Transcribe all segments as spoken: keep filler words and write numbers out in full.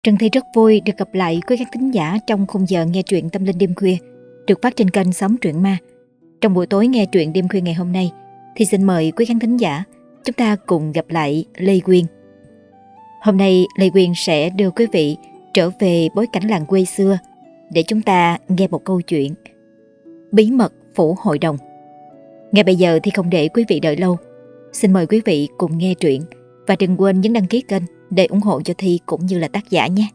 Trần Thi rất vui được gặp lại quý khán thính giả trong khung giờ nghe truyện Tâm Linh Đêm Khuya được phát trên kênh Sóng Truyện Ma. Trong buổi tối nghe truyện đêm khuya ngày hôm nay thì xin mời quý khán thính giả chúng ta cùng gặp lại Lê Quyên. Hôm nay Lê Quyên sẽ đưa quý vị trở về bối cảnh làng quê xưa để chúng ta nghe một câu chuyện Bí mật phủ hội đồng. Ngay bây giờ thì không để quý vị đợi lâu, xin mời quý vị cùng nghe truyện và đừng quên nhấn đăng ký kênh để ủng hộ cho Thi cũng như là tác giả nhé.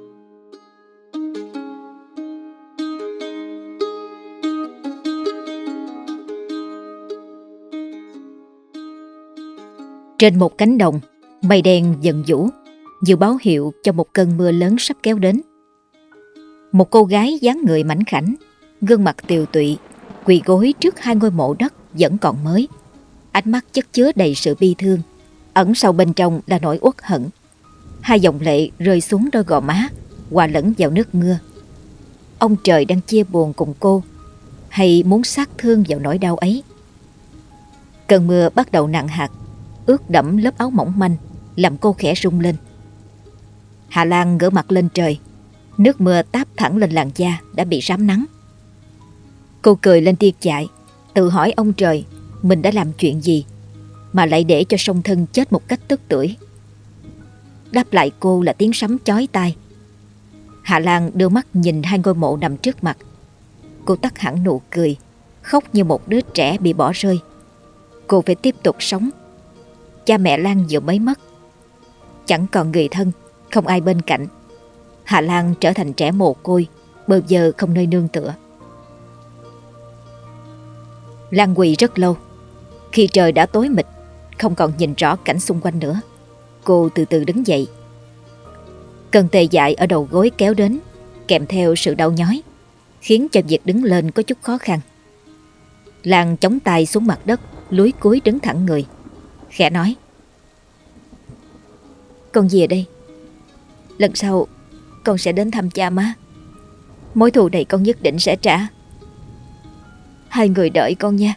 Trên một cánh đồng, mây đen dần vũ, như báo hiệu cho một cơn mưa lớn sắp kéo đến. Một cô gái dáng người mảnh khảnh, gương mặt tiều tụy, quỳ gối trước hai ngôi mộ đất vẫn còn mới. Ánh mắt chất chứa đầy sự bi thương, ẩn sâu bên trong là nỗi uất hận. Hai dòng lệ rơi xuống đôi gò má, hòa lẫn vào nước mưa. Ông trời đang chia buồn cùng cô, hay muốn sát thương vào nỗi đau ấy? Cơn mưa bắt đầu nặng hạt, ướt đẫm lớp áo mỏng manh, làm cô khẽ rung lên. Hà Lan ngửa mặt lên trời, nước mưa táp thẳng lên làn da đã bị rám nắng. Cô cười lên điên dại, tự hỏi ông trời mình đã làm chuyện gì mà lại để cho song thân chết một cách tức tưởi. Đáp lại cô là tiếng sấm chói tai. Hà Lan đưa mắt nhìn hai ngôi mộ nằm trước mặt. Cô tắt hẳn nụ cười, khóc như một đứa trẻ bị bỏ rơi. Cô phải tiếp tục sống. Cha mẹ Lan vừa mới mất, chẳng còn người thân, không ai bên cạnh. Hà Lan trở thành trẻ mồ côi, bơ vơ không nơi nương tựa. Lan quỳ rất lâu. Khi trời đã tối mịt, không còn nhìn rõ cảnh xung quanh nữa, cô từ từ đứng dậy. Cơn tê dại ở đầu gối kéo đến, kèm theo sự đau nhói, khiến cho việc đứng lên có chút khó khăn. Lan chống tay xuống mặt đất, lúi cúi đứng thẳng người, khẽ nói: "Con về đây. Lần sau con sẽ đến thăm cha má. Mối thù này con nhất định sẽ trả. Hai người đợi con nha."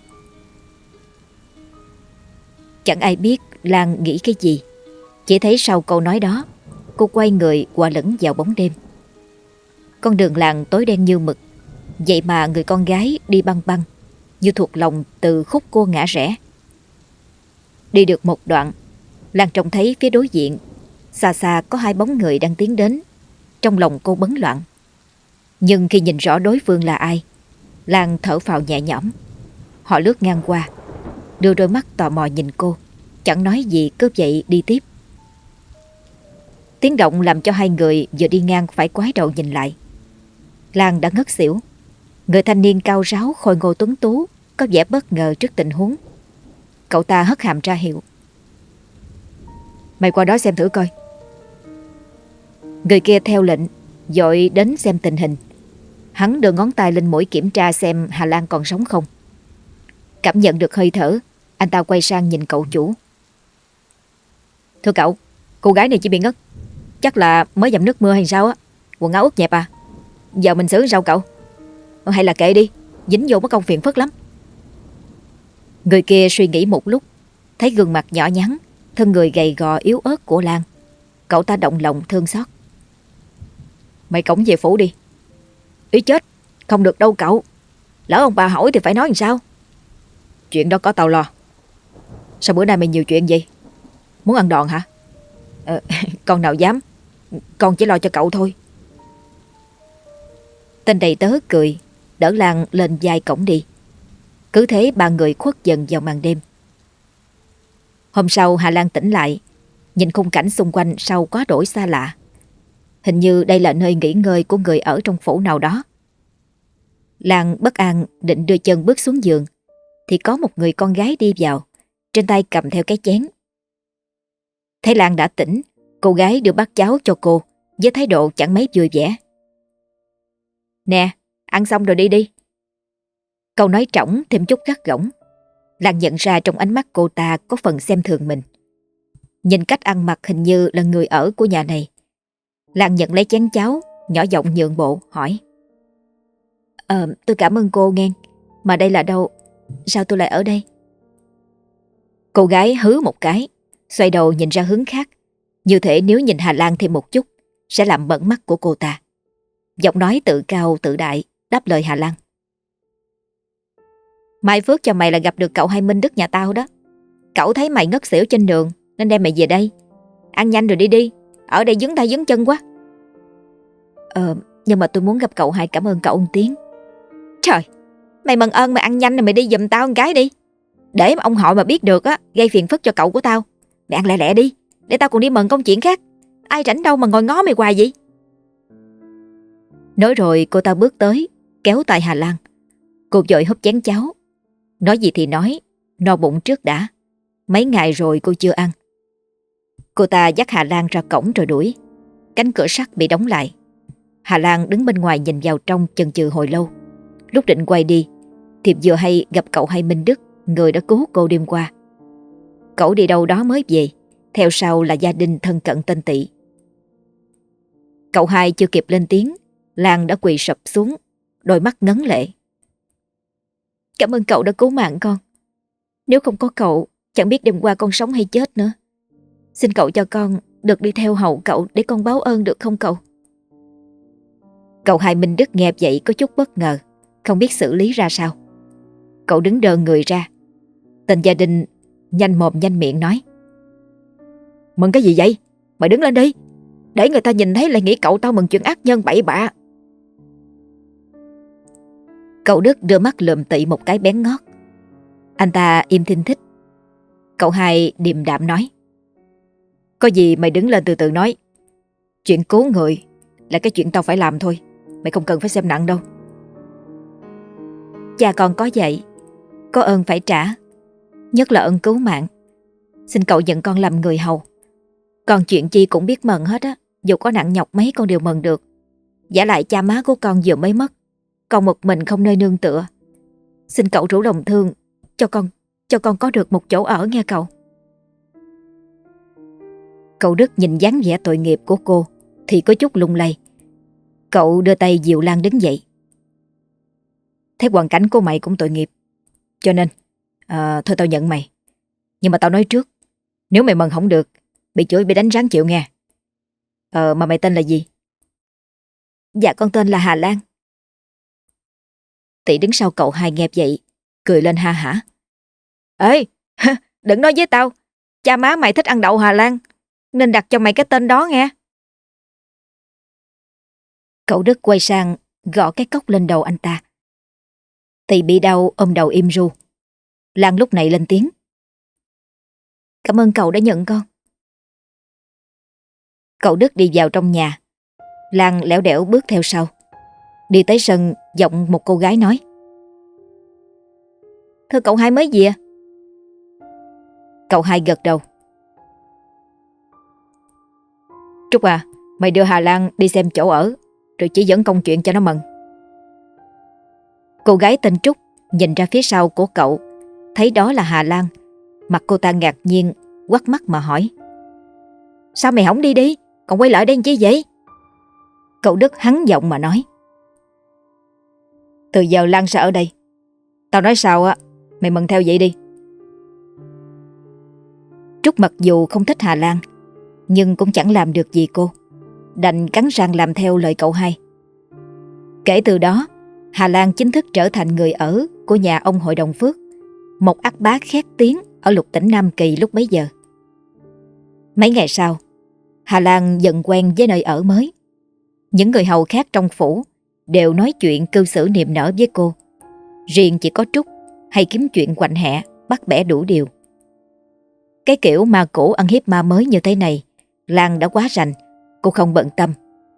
Chẳng ai biết Lan nghĩ cái gì. Chỉ thấy sau câu nói đó, cô quay người hòa lẫn vào bóng đêm. Con đường làng tối đen như mực, vậy mà người con gái đi băng băng, như thuộc lòng từ khúc cô ngã rẽ. Đi được một đoạn, Lan trông thấy phía đối diện, xa xa có hai bóng người đang tiến đến. Trong lòng cô bấn loạn. Nhưng khi nhìn rõ đối phương là ai, Lan thở phào nhẹ nhõm. Họ lướt ngang qua, đưa đôi mắt tò mò nhìn cô, chẳng nói gì cứ vậy đi tiếp. Tiếng động làm cho hai người vừa đi ngang phải ngoái đầu nhìn lại. Lan đã ngất xỉu. Người thanh niên cao ráo khôi ngô tuấn tú có vẻ bất ngờ trước tình huống. Cậu ta hất hàm ra hiệu: "Mày qua đó xem thử coi." Người kia theo lệnh, vội đến xem tình hình. Hắn đưa ngón tay lên mũi kiểm tra xem Hà Lan còn sống không. Cảm nhận được hơi thở, anh ta quay sang nhìn cậu chủ: "Thưa cậu, cô gái này chỉ bị ngất. Chắc là mới dầm nước mưa hay sao á. Quần áo ướt nhẹp à. Giờ mình xử sao cậu? Hay là kệ đi, dính vô mất công phiền phức lắm." Người kia suy nghĩ một lúc, thấy gương mặt nhỏ nhắn, thân người gầy gò yếu ớt của Lan. Cậu ta động lòng thương xót: "Mày cõng về phủ đi." "Ý chết, không được đâu cậu. Lỡ ông bà hỏi thì phải nói làm sao?" "Chuyện đó có tao lo." "Sao bữa nay mày nhiều chuyện vậy? Muốn ăn đòn hả?" Ờ, "Con nào dám. Con chỉ lo cho cậu thôi." Tên đầy tớ cười, đỡ Lan lên vai cõng đi. Cứ thế ba người khuất dần vào màn đêm. Hôm sau Hà Lan tỉnh lại, nhìn khung cảnh xung quanh sau quá đổi xa lạ. Hình như đây là nơi nghỉ ngơi của người ở trong phủ nào đó. Lan bất an định đưa chân bước xuống giường, thì có một người con gái đi vào, trên tay cầm theo cái chén. Thấy Lan đã tỉnh, cô gái đưa bát cháo cho cô với thái độ chẳng mấy vui vẻ. "Nè, ăn xong rồi đi đi." Câu nói trỏng thêm chút gắt gỏng. Lan nhận ra trong ánh mắt cô ta có phần xem thường mình. Nhìn cách ăn mặc hình như là người ở của nhà này. Lan nhận lấy chén cháo, nhỏ giọng nhượng bộ hỏi: Ờ, tôi cảm ơn cô nghe. Mà đây là đâu? Sao tôi lại ở đây?" Cô gái hứ một cái, xoay đầu nhìn ra hướng khác, như thể nếu nhìn Hà Lan thêm một chút sẽ làm bẩn mắt của cô ta. Giọng nói tự cao tự đại đáp lời Hà Lan. Mai phước cho mày là gặp được cậu Hai Minh Đức nhà tao đó. Cậu thấy mày ngất xỉu trên đường nên đem mày về đây. Ăn nhanh rồi đi đi, ở đây dướng tay dướng chân quá. Ờ, nhưng mà tôi muốn gặp cậu Hai cảm ơn cậu một tiếng. Trời, mày mần ơn mày ăn nhanh rồi mày đi giùm tao một cái đi. Để mà ông hội mà biết được á, gây phiền phức cho cậu của tao. Mày ăn lẹ lẹ đi, để tao còn đi mần công chuyện khác. Ai rảnh đâu mà ngồi ngó mày hoài vậy. Nói rồi cô ta bước tới, kéo tay Hà Lan. Cô vội húp chén cháo. Nói gì thì nói, no bụng trước đã. Mấy ngày rồi cô chưa ăn. Cô ta dắt Hà Lan ra cổng rồi đuổi. Cánh cửa sắt bị đóng lại. Hà Lan đứng bên ngoài nhìn vào trong chần chừ hồi lâu. Lúc định quay đi thì vừa hay gặp cậu Hai Minh Đức, người đã cứu cô đêm qua. Cậu đi đâu đó mới về, theo sau là gia đình thân cận tên Tị. Cậu Hai chưa kịp lên tiếng, Lan đã quỳ sụp xuống, đôi mắt ngấn lệ. Cảm ơn cậu đã cứu mạng con. Nếu không có cậu, chẳng biết đêm qua con sống hay chết nữa. Xin cậu cho con được đi theo hầu cậu để con báo ơn được không cậu? Cậu Hai Minh Đức nghe vậy có chút bất ngờ, không biết xử lý ra sao. Cậu đứng đờ người ra. Tên gia đình nhanh mồm nhanh miệng nói. Mừng cái gì vậy? Mày đứng lên đi. Để người ta nhìn thấy lại nghĩ cậu tao mừng chuyện ác nhân bậy bạ. Cậu Đức đưa mắt lườm Tị một cái bén ngót. Anh ta im thinh thích. Cậu Hai điềm đạm nói. Có gì mày đứng lên từ từ nói. Chuyện cứu người là cái chuyện tao phải làm thôi. Mày không cần phải xem nặng đâu. Cha con có vậy, có ơn phải trả, nhất là ơn cứu mạng. Xin cậu nhận con làm người hầu. Còn chuyện chi cũng biết mần hết á. Dù có nặng nhọc mấy con đều mần được. Giả lại cha má của con vừa mới mất, con một mình không nơi nương tựa. Xin cậu rủ lòng thương cho con Cho con có được một chỗ ở nghe cậu. Cậu Đức nhìn dáng vẻ tội nghiệp của cô thì có chút lung lay. Cậu đưa tay dìu Lan đứng dậy. Thấy hoàn cảnh của mày cũng tội nghiệp, cho nên à, thôi tao nhận mày. Nhưng mà tao nói trước, nếu mày mần không được, bị chửi bị đánh ráng chịu nghe. Ờ mà mày tên là gì? Dạ con tên là Hà Lan. Tị đứng sau cậu Hai nghe vậy, cười lên ha hả. Ê, đừng nói với tao, cha má mày thích ăn đậu Hà Lan nên đặt cho mày cái tên đó nghe. Cậu Đức quay sang gõ cái cốc lên đầu anh ta. Tị bị đau ôm đầu im ru. Lan lúc này lên tiếng. Cảm ơn cậu đã nhận con. Cậu Đức đi vào trong nhà. Lan lẻo đẻo bước theo sau. Đi tới sân, giọng một cô gái nói. Thưa cậu Hai mới gì à? Cậu Hai gật đầu. Trúc à, mày đưa Hà Lan đi xem chỗ ở, rồi chỉ dẫn công chuyện cho nó mần. Cô gái tên Trúc nhìn ra phía sau của cậu, thấy đó là Hà Lan. Mặt cô ta ngạc nhiên, quắt mắt mà hỏi. Sao mày không đi đi, còn quay lại đây chi vậy? Cậu Đức hắn giọng mà nói. Từ giờ Lan sẽ ở đây. Tao nói sao á, mày mần theo vậy đi. Trúc mặc dù không thích Hà Lan, nhưng cũng chẳng làm được gì cô, đành cắn răng làm theo lời cậu Hai. Kể từ đó, Hà Lan chính thức trở thành người ở của nhà ông hội đồng Phước, một ắt bá khét tiếng ở lục tỉnh Nam Kỳ lúc bấy giờ. Mấy ngày sau, Hà Lan dần quen với nơi ở mới. Những người hầu khác trong phủ đều nói chuyện cư xử niềm nở với cô. Riêng chỉ có Trúc hay kiếm chuyện quạnh hẹ, bắt bẻ đủ điều. Cái kiểu ma cũ ăn hiếp ma mới như thế này, Lan đã quá rành, cô không bận tâm.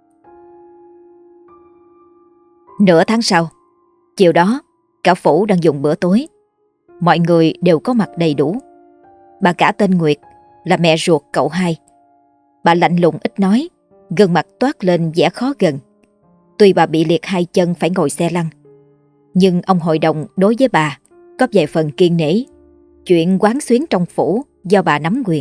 Nửa tháng sau, chiều đó, cả phủ đang dùng bữa tối. Mọi người đều có mặt đầy đủ. Bà cả tên Nguyệt là mẹ ruột cậu Hai. Bà lạnh lùng ít nói, gương mặt toát lên vẻ khó gần. Tuy bà bị liệt hai chân phải ngồi xe lăn, nhưng ông hội đồng đối với bà có vài phần kiên nể. Chuyện quán xuyến trong phủ do bà nắm quyền.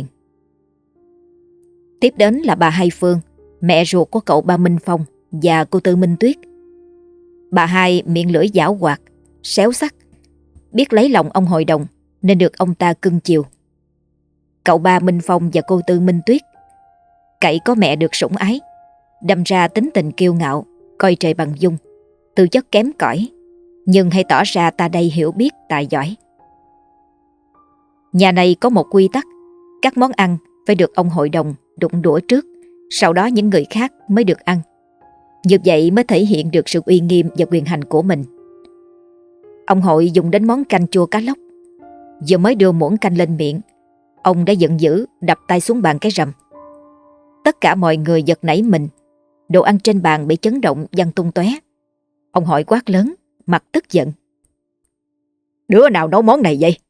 Tiếp đến là bà Hai Phương, mẹ ruột của cậu ba Minh Phong và cô Tư Minh Tuyết. Bà Hai miệng lưỡi giảo hoạt, xéo sắc, biết lấy lòng ông hội đồng nên được ông ta cưng chiều. Cậu ba Minh Phong và cô Tư Minh Tuyết cậy có mẹ được sủng ái, đâm ra tính tình kiêu ngạo, coi trời bằng dung, tư chất kém cỏi, nhưng hay tỏ ra ta đây hiểu biết tài giỏi. Nhà này có một quy tắc, các món ăn phải được ông hội đồng đụng đũa trước, sau đó những người khác mới được ăn. Như vậy mới thể hiện được sự uy nghiêm và quyền hành của mình. Ông hội dùng đến món canh chua cá lóc. Vừa mới đưa muỗng canh lên miệng, ông đã giận dữ đập tay xuống bàn cái rầm. Tất cả mọi người giật nảy mình, đồ ăn trên bàn bị chấn động văng tung tóe. Ông hội quát lớn, mặt tức giận: "Đứa nào nấu món này vậy?"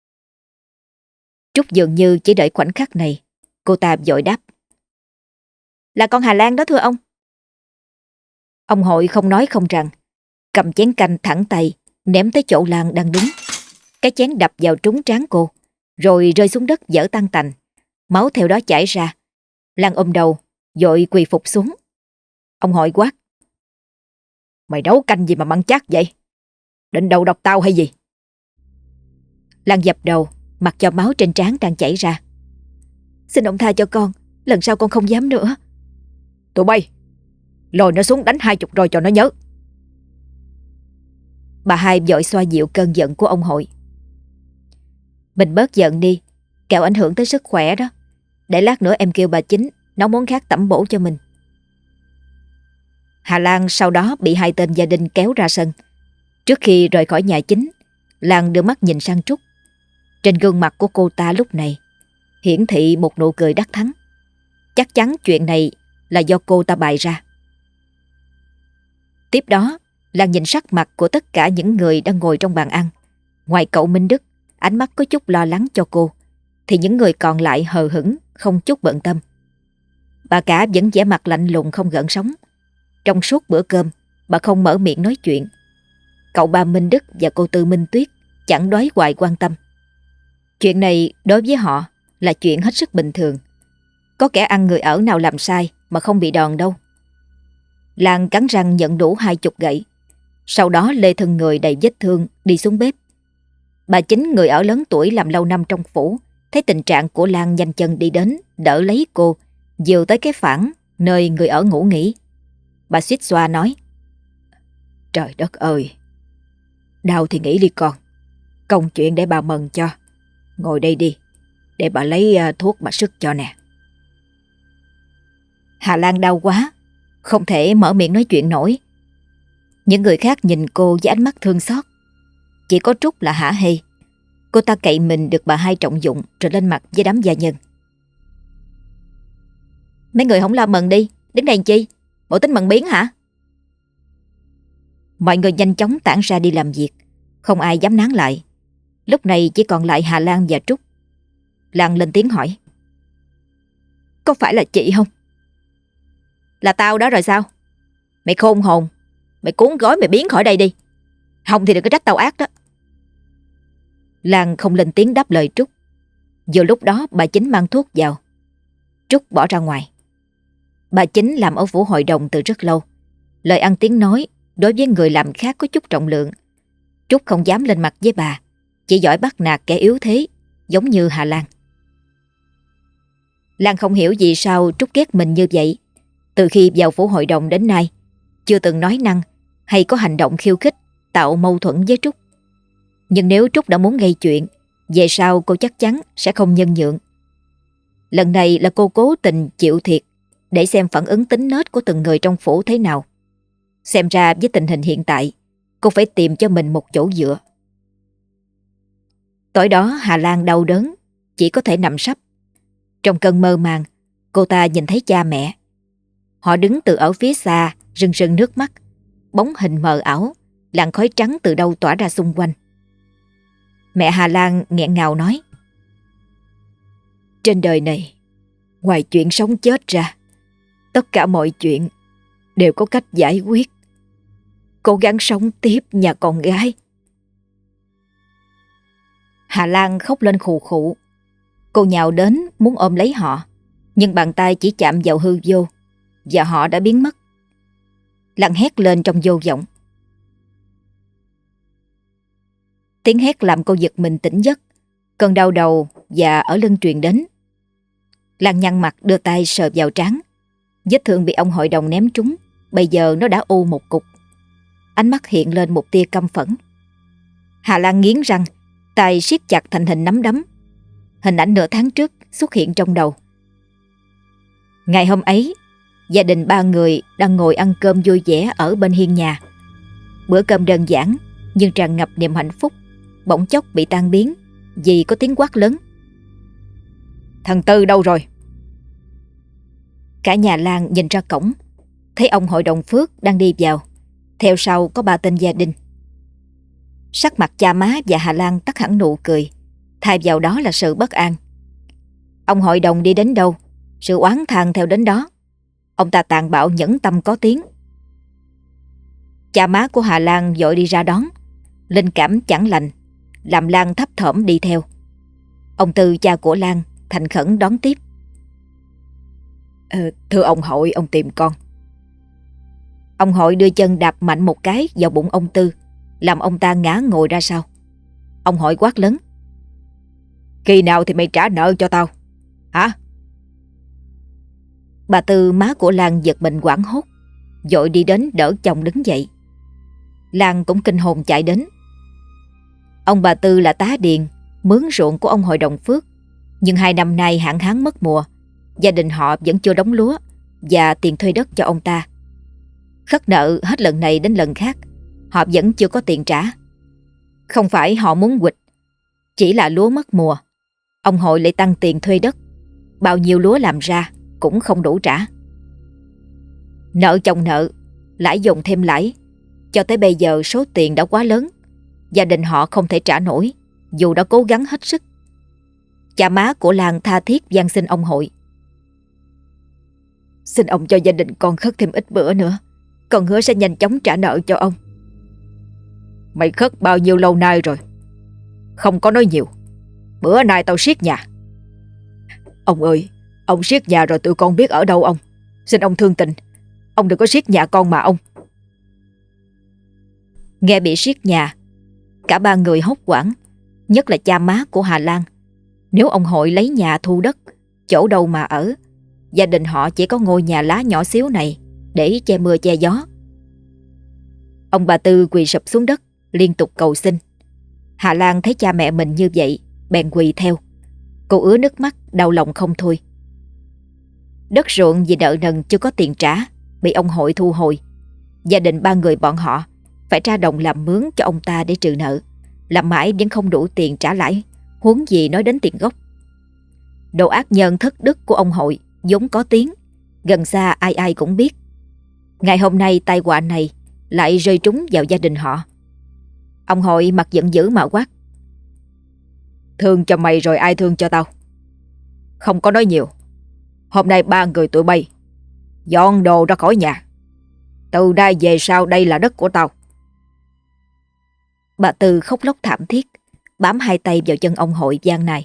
Trúc dường như chỉ đợi khoảnh khắc này, cô ta vội đáp: "Là con Hà Lan đó thưa ông." Ông hội không nói không rằng, cầm chén canh thẳng tay ném tới chỗ Lan đang đứng. Cái chén đập vào trúng trán cô, rồi rơi xuống đất vỡ tan tành, máu theo đó chảy ra. Lan ôm đầu vội quỳ phục xuống. Ông hội quát: "Mày nấu canh gì mà mặn chát vậy? Định đầu độc tao hay gì?" Lan dập đầu, mặc cho máu trên trán đang chảy ra. "Xin ông tha cho con, lần sau con không dám nữa." "Tụi bay, lôi nó xuống đánh hai chục rồi cho nó nhớ." Bà hai vội xoa dịu cơn giận của ông hội. "Mình bớt giận đi, kẻo ảnh hưởng tới sức khỏe đó. Để lát nữa em kêu bà Chính nấu món khác tẩm bổ cho mình." Hà Lan sau đó bị hai tên gia đình kéo ra sân. Trước khi rời khỏi nhà chính, Lan đưa mắt nhìn sang Trúc. Trên gương mặt của cô ta lúc này hiển thị một nụ cười đắc thắng. Chắc chắn chuyện này là do cô ta bày ra. Tiếp đó, Lan nhìn sắc mặt của tất cả những người đang ngồi trong bàn ăn. Ngoài cậu Minh Đức, ánh mắt có chút lo lắng cho cô, thì những người còn lại hờ hững, không chút bận tâm. Bà cả vẫn vẻ mặt lạnh lùng không gợn sóng. Trong suốt bữa cơm, bà không mở miệng nói chuyện. Cậu ba Minh Đức và cô Tư Minh Tuyết chẳng đoái hoài quan tâm. Chuyện này đối với họ là chuyện hết sức bình thường. Có kẻ ăn người ở nào làm sai mà không bị đòn đâu. Lan cắn răng nhận đủ hai chục gậy. Sau đó lê thân người đầy vết thương đi xuống bếp. Bà Chính, người ở lớn tuổi làm lâu năm trong phủ, thấy tình trạng của Lan nhanh chân đi đến đỡ lấy cô, dìu tới cái phản nơi người ở ngủ nghỉ. Bà suýt xoa nói: "Trời đất ơi, đau thì nghỉ đi con, công chuyện để bà mừng cho. Ngồi đây đi, để bà lấy thuốc bà sức cho nè." Hà Lan đau quá, không thể mở miệng nói chuyện nổi. Những người khác nhìn cô với ánh mắt thương xót. Chỉ có Trúc là hả hê. Cô ta cậy mình được bà hai trọng dụng rồi lên mặt với đám gia nhân: "Mấy người không lo mừng đi, đứng đây làm chi? Bộ tính mừng biến hả?" Mọi người nhanh chóng tản ra đi làm việc, không ai dám nán lại. Lúc này chỉ còn lại Hà Lan và Trúc. Lan lên tiếng hỏi: "Có phải là chị không?" "Là tao đó rồi sao? Mày khôn hồn, mày cuốn gói mày biến khỏi đây đi. Không thì đừng có trách tao ác đó." Lan không lên tiếng đáp lời Trúc. Vừa lúc đó bà Chính mang thuốc vào. Trúc bỏ ra ngoài. Bà Chính làm ở phủ hội đồng từ rất lâu. Lời ăn tiếng nói đối với người làm khác có chút trọng lượng. Trúc không dám lên mặt với bà, chỉ giỏi bắt nạt kẻ yếu thế, giống như Hà Lan. Lan không hiểu vì sao Trúc ghét mình như vậy. Từ khi vào phủ hội đồng đến nay, chưa từng nói năng hay có hành động khiêu khích, tạo mâu thuẫn với Trúc. Nhưng nếu Trúc đã muốn gây chuyện, về sau cô chắc chắn sẽ không nhân nhượng. Lần này là cô cố tình chịu thiệt để xem phản ứng tính nết của từng người trong phủ thế nào. Xem ra với tình hình hiện tại, cô phải tìm cho mình một chỗ dựa. Tối đó Hà Lan đau đớn, chỉ có thể nằm sấp. Trong cơn mơ màng, cô ta nhìn thấy cha mẹ. Họ đứng từ ở phía xa, rưng rưng nước mắt, bóng hình mờ ảo, làn khói trắng từ đâu tỏa ra xung quanh. Mẹ Hà Lan nghẹn ngào nói: "Trên đời này, ngoài chuyện sống chết ra, tất cả mọi chuyện đều có cách giải quyết. Cố gắng sống tiếp nhà con gái." Hà Lan khóc lên khù khụ. Cô nhào đến muốn ôm lấy họ, nhưng bàn tay chỉ chạm vào hư vô và họ đã biến mất. Lan hét lên trong vô vọng. Tiếng hét làm cô giật mình tỉnh giấc. Cơn đau đầu và ở lưng truyền đến. Lan nhăn mặt đưa tay sờ vào trán. Vết thương bị ông hội đồng ném trúng, bây giờ nó đã u một cục. Ánh mắt hiện lên một tia căm phẫn. Hà Lan nghiến răng, tay siết chặt thành hình nắm đấm. Hình ảnh nửa tháng trước xuất hiện trong đầu. Ngày hôm ấy, gia đình ba người đang ngồi ăn cơm vui vẻ ở bên hiên nhà. Bữa cơm đơn giản nhưng tràn ngập niềm hạnh phúc bỗng chốc bị tan biến vì có tiếng quát lớn. Thằng Tư đâu rồi? Cả nhà Lan nhìn ra cổng, thấy ông hội đồng Phước đang đi vào, theo sau có ba tên gia đình. Sắc mặt cha má và Hà Lan tắt hẳn nụ cười, thay vào đó là sự bất an. Ông hội đồng đi đến đâu, sự oán than theo đến đó. Ông ta tàn bạo nhẫn tâm có tiếng. Cha má của Hà Lan vội đi ra đón, linh cảm chẳng lành, làm Lan thấp thỏm đi theo. Ông Tư, cha của Lan, thành khẩn đón tiếp. Ờ, thưa ông hội, ông tìm con. Ông hội đưa chân đạp mạnh một cái vào bụng ông Tư, làm ông ta ngã ngồi ra sau. Ông hội quát lớn. Khi nào thì mày trả nợ cho tao? Hả? Bà Tư, má của Lan, giật mình hoảng hốt, vội đi đến đỡ chồng đứng dậy. Lan cũng kinh hồn chạy đến. Ông bà Tư là tá điền, mướn ruộng của ông hội đồng Phước, nhưng hai năm nay hạn hán mất mùa, gia đình họ vẫn chưa đóng lúa và tiền thuê đất cho ông ta. Khất nợ hết lần này đến lần khác, họ vẫn chưa có tiền trả. Không phải họ muốn quỵt, chỉ là lúa mất mùa, ông hội lại tăng tiền thuê đất, bao nhiêu lúa làm ra cũng không đủ trả. Nợ chồng nợ, lãi dồn thêm lãi, cho tới bây giờ số tiền đã quá lớn, gia đình họ không thể trả nổi, dù đã cố gắng hết sức. Cha má của Lan tha thiết van xin ông hội. Xin ông cho gia đình con khất thêm ít bữa nữa, con hứa sẽ nhanh chóng trả nợ cho ông. Mày khất bao nhiêu lâu nay rồi? Không có nói nhiều, bữa nay tao siết nhà. Ông ơi, ông siết nhà rồi tụi con biết ở đâu ông. Xin ông thương tình, ông đừng có siết nhà con mà ông. Nghe bị siết nhà, cả ba người hốt hoảng, nhất là cha má của Hà Lan. Nếu ông hội lấy nhà thu đất, chỗ đâu mà ở, gia đình họ chỉ có ngôi nhà lá nhỏ xíu này để che mưa che gió. Ông bà Tư quỳ sụp xuống đất, liên tục cầu xin. Hà Lan thấy cha mẹ mình như vậy, bèn quỳ theo. Cô ứa nước mắt, đau lòng không thôi. Đất ruộng vì nợ nần chưa có tiền trả, bị ông hội thu hồi. Gia đình ba người bọn họ phải ra đồng làm mướn cho ông ta để trừ nợ, làm mãi vẫn không đủ tiền trả lãi, huống gì nói đến tiền gốc. Độ ác nhân thất đức của ông hội vốn có tiếng, gần xa ai ai cũng biết. Ngày hôm nay tai họa này lại rơi trúng vào gia đình họ. Ông hội mặt giận dữ mà quát. Thương cho mày rồi ai thương cho tao? Không có nói nhiều. Hôm nay ba người tụi bay dọn đồ ra khỏi nhà. Từ đây về sau đây là đất của tao. Bà Tư khóc lóc thảm thiết, bám hai tay vào chân ông hội van nài.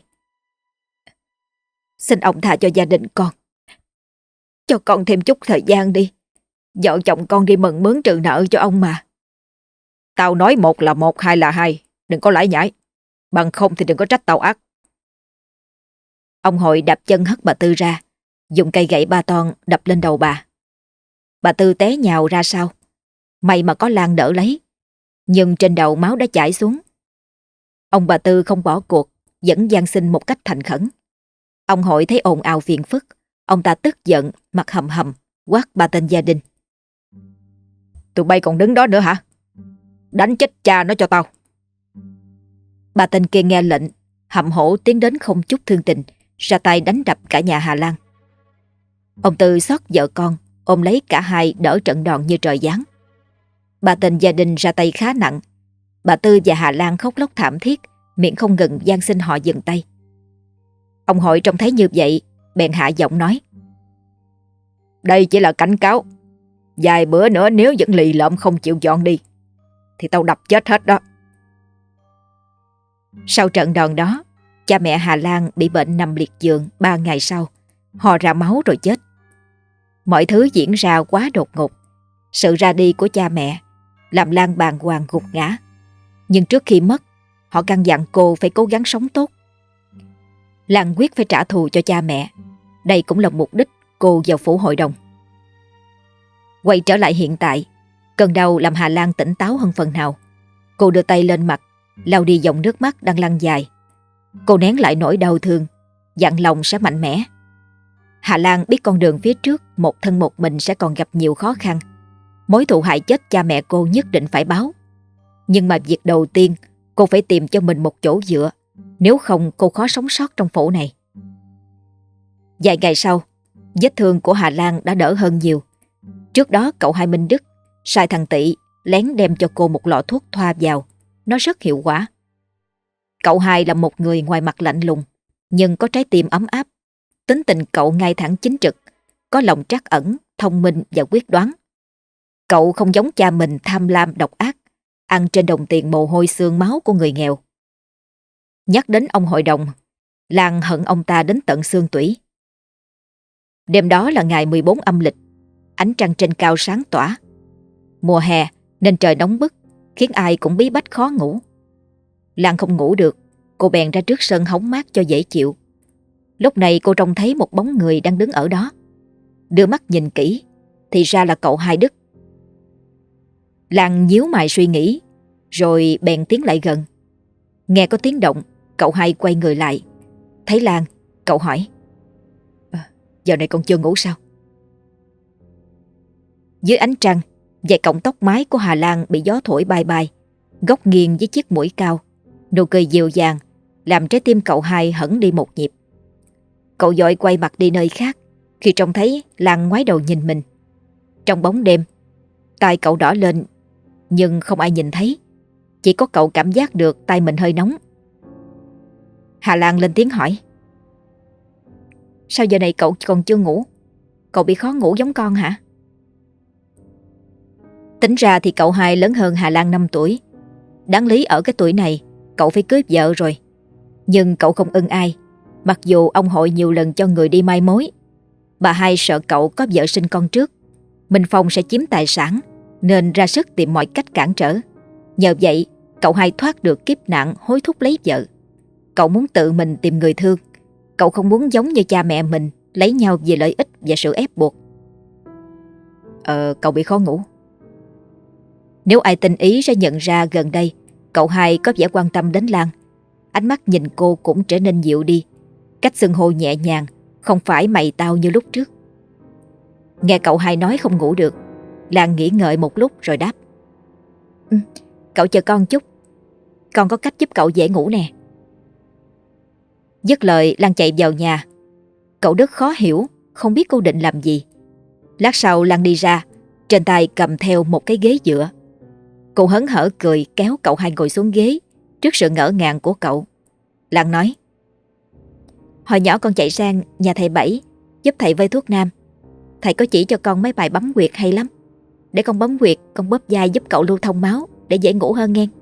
Xin ông tha cho gia đình con, cho con thêm chút thời gian đi. Vợ chồng con đi mần mướn trừ nợ cho ông mà. Tao nói một là một, hai là hai, đừng có lải nhải. Bằng không thì đừng có trách tao ác. Ông hội đạp chân hất bà Tư ra, dùng cây gậy ba ton đập lên đầu bà. Bà Tư té nhào ra sau. May mà có Lan đỡ lấy, nhưng trên đầu máu đã chảy xuống. Ông bà Tư không bỏ cuộc, vẫn van xin một cách thành khẩn. Ông hội thấy ồn ào phiền phức, ông ta tức giận, mặt hầm hầm, quát ba tên gia đình. Tụi bay còn đứng đó nữa hả? Đánh chết cha nó cho tao. Ba tên kia nghe lệnh, hậm hổ tiến đến không chút thương tình, ra tay đánh đập cả nhà Hà Lan. Ông Tư xót vợ con, ôm lấy cả hai đỡ trận đòn như trời giáng. Ba tên gia đình ra tay khá nặng. Bà Tư và Hà Lan khóc lóc thảm thiết, miệng không ngừng van xin họ dừng tay. Ông hội trông thấy như vậy, bèn hạ giọng nói. Đây chỉ là cảnh cáo. Vài bữa nữa nếu vẫn lì lợm không chịu dọn đi, thì tao đập chết hết đó. Sau trận đòn đó, cha mẹ Hà Lan bị bệnh nằm liệt giường ba ngày sau, ho ra máu rồi chết. Mọi thứ diễn ra quá đột ngột. Sự ra đi của cha mẹ làm Lan bàng hoàng gục ngã. Nhưng trước khi mất, họ căn dặn cô phải cố gắng sống tốt. Lan quyết phải trả thù cho cha mẹ. Đây cũng là mục đích cô vào phủ hội đồng. Quay trở lại hiện tại, cơn đau làm Hà Lan tỉnh táo hơn phần nào. Cô đưa tay lên mặt, lau đi dòng nước mắt đang lăn dài. Cô nén lại nỗi đau thương, dặn lòng sẽ mạnh mẽ. Hà Lan biết con đường phía trước một thân một mình sẽ còn gặp nhiều khó khăn. Mối thù hại chết cha mẹ cô nhất định phải báo. Nhưng mà việc đầu tiên, cô phải tìm cho mình một chỗ dựa. Nếu không cô khó sống sót trong phủ này. Vài ngày sau, vết thương của Hà Lan đã đỡ hơn nhiều. Trước đó cậu hai Minh Đức sai thằng Tị lén đem cho cô một lọ thuốc thoa vào. Nó rất hiệu quả. Cậu hai là một người ngoài mặt lạnh lùng, nhưng có trái tim ấm áp. Tính tình cậu ngay thẳng chính trực, có lòng trắc ẩn, thông minh và quyết đoán. Cậu không giống cha mình tham lam độc ác, ăn trên đồng tiền mồ hôi xương máu của người nghèo. Nhắc đến ông hội đồng, Lan hận ông ta đến tận xương tủy. Đêm đó là ngày mười bốn âm lịch, ánh trăng trên cao sáng tỏa. Mùa hè nên trời nóng bức, khiến ai cũng bí bách khó ngủ. Lan không ngủ được, cô bèn ra trước sân hóng mát cho dễ chịu. Lúc này cô trông thấy một bóng người đang đứng ở đó. Đưa mắt nhìn kỹ, thì ra là cậu hai Đức. Lan nhíu mày suy nghĩ, rồi bèn tiến lại gần. Nghe có tiếng động, cậu hai quay người lại. Thấy Lan, cậu hỏi: à, giờ này con chưa ngủ sao? Dưới ánh trăng, vài cọng tóc mái của Hà Lan bị gió thổi bay bay, góc nghiêng với chiếc mũi cao. Nụ cười dịu dàng làm trái tim cậu hai hẫng đi một nhịp. Cậu vội quay mặt đi nơi khác khi trông thấy Lan ngoái đầu nhìn mình. Trong bóng đêm, tay cậu đỏ lên, nhưng không ai nhìn thấy. Chỉ có cậu cảm giác được tay mình hơi nóng. Hà Lan lên tiếng hỏi: sao giờ này cậu còn chưa ngủ? Cậu bị khó ngủ giống con hả? Tính ra thì cậu hai lớn hơn Hà Lan năm tuổi. Đáng lý ở cái tuổi này cậu phải cưới vợ rồi. Nhưng cậu không ưng ai, mặc dù ông hội nhiều lần cho người đi mai mối. Bà hai sợ cậu có vợ sinh con trước, Minh Phong sẽ chiếm tài sản, nên ra sức tìm mọi cách cản trở. Nhờ vậy cậu hai thoát được kiếp nạn hối thúc lấy vợ. Cậu muốn tự mình tìm người thương. Cậu không muốn giống như cha mẹ mình, lấy nhau vì lợi ích và sự ép buộc. Ờ, cậu bị khó ngủ. Nếu ai tinh ý sẽ nhận ra gần đây cậu hai có vẻ quan tâm đến Lan. Ánh mắt nhìn cô cũng trở nên dịu đi, cách xưng hô nhẹ nhàng, không phải mày tao như lúc trước. Nghe cậu hai nói không ngủ được, Lan nghĩ ngợi một lúc rồi đáp: ừ, cậu chờ con chút, con có cách giúp cậu dễ ngủ nè. Dứt lời, Lan chạy vào nhà. Cậu Đức khó hiểu, không biết cô định làm gì. Lát sau Lan đi ra, trên tay cầm theo một cái ghế dựa. Cô hớn hở cười kéo cậu hai ngồi xuống ghế trước sự ngỡ ngàng của cậu. Lan nói: hồi nhỏ con chạy sang nhà thầy Bảy giúp thầy vơi thuốc nam. Thầy có chỉ cho con mấy bài bấm huyệt hay lắm. Để con bấm huyệt, con bóp vai giúp cậu lưu thông máu để dễ ngủ hơn nghe.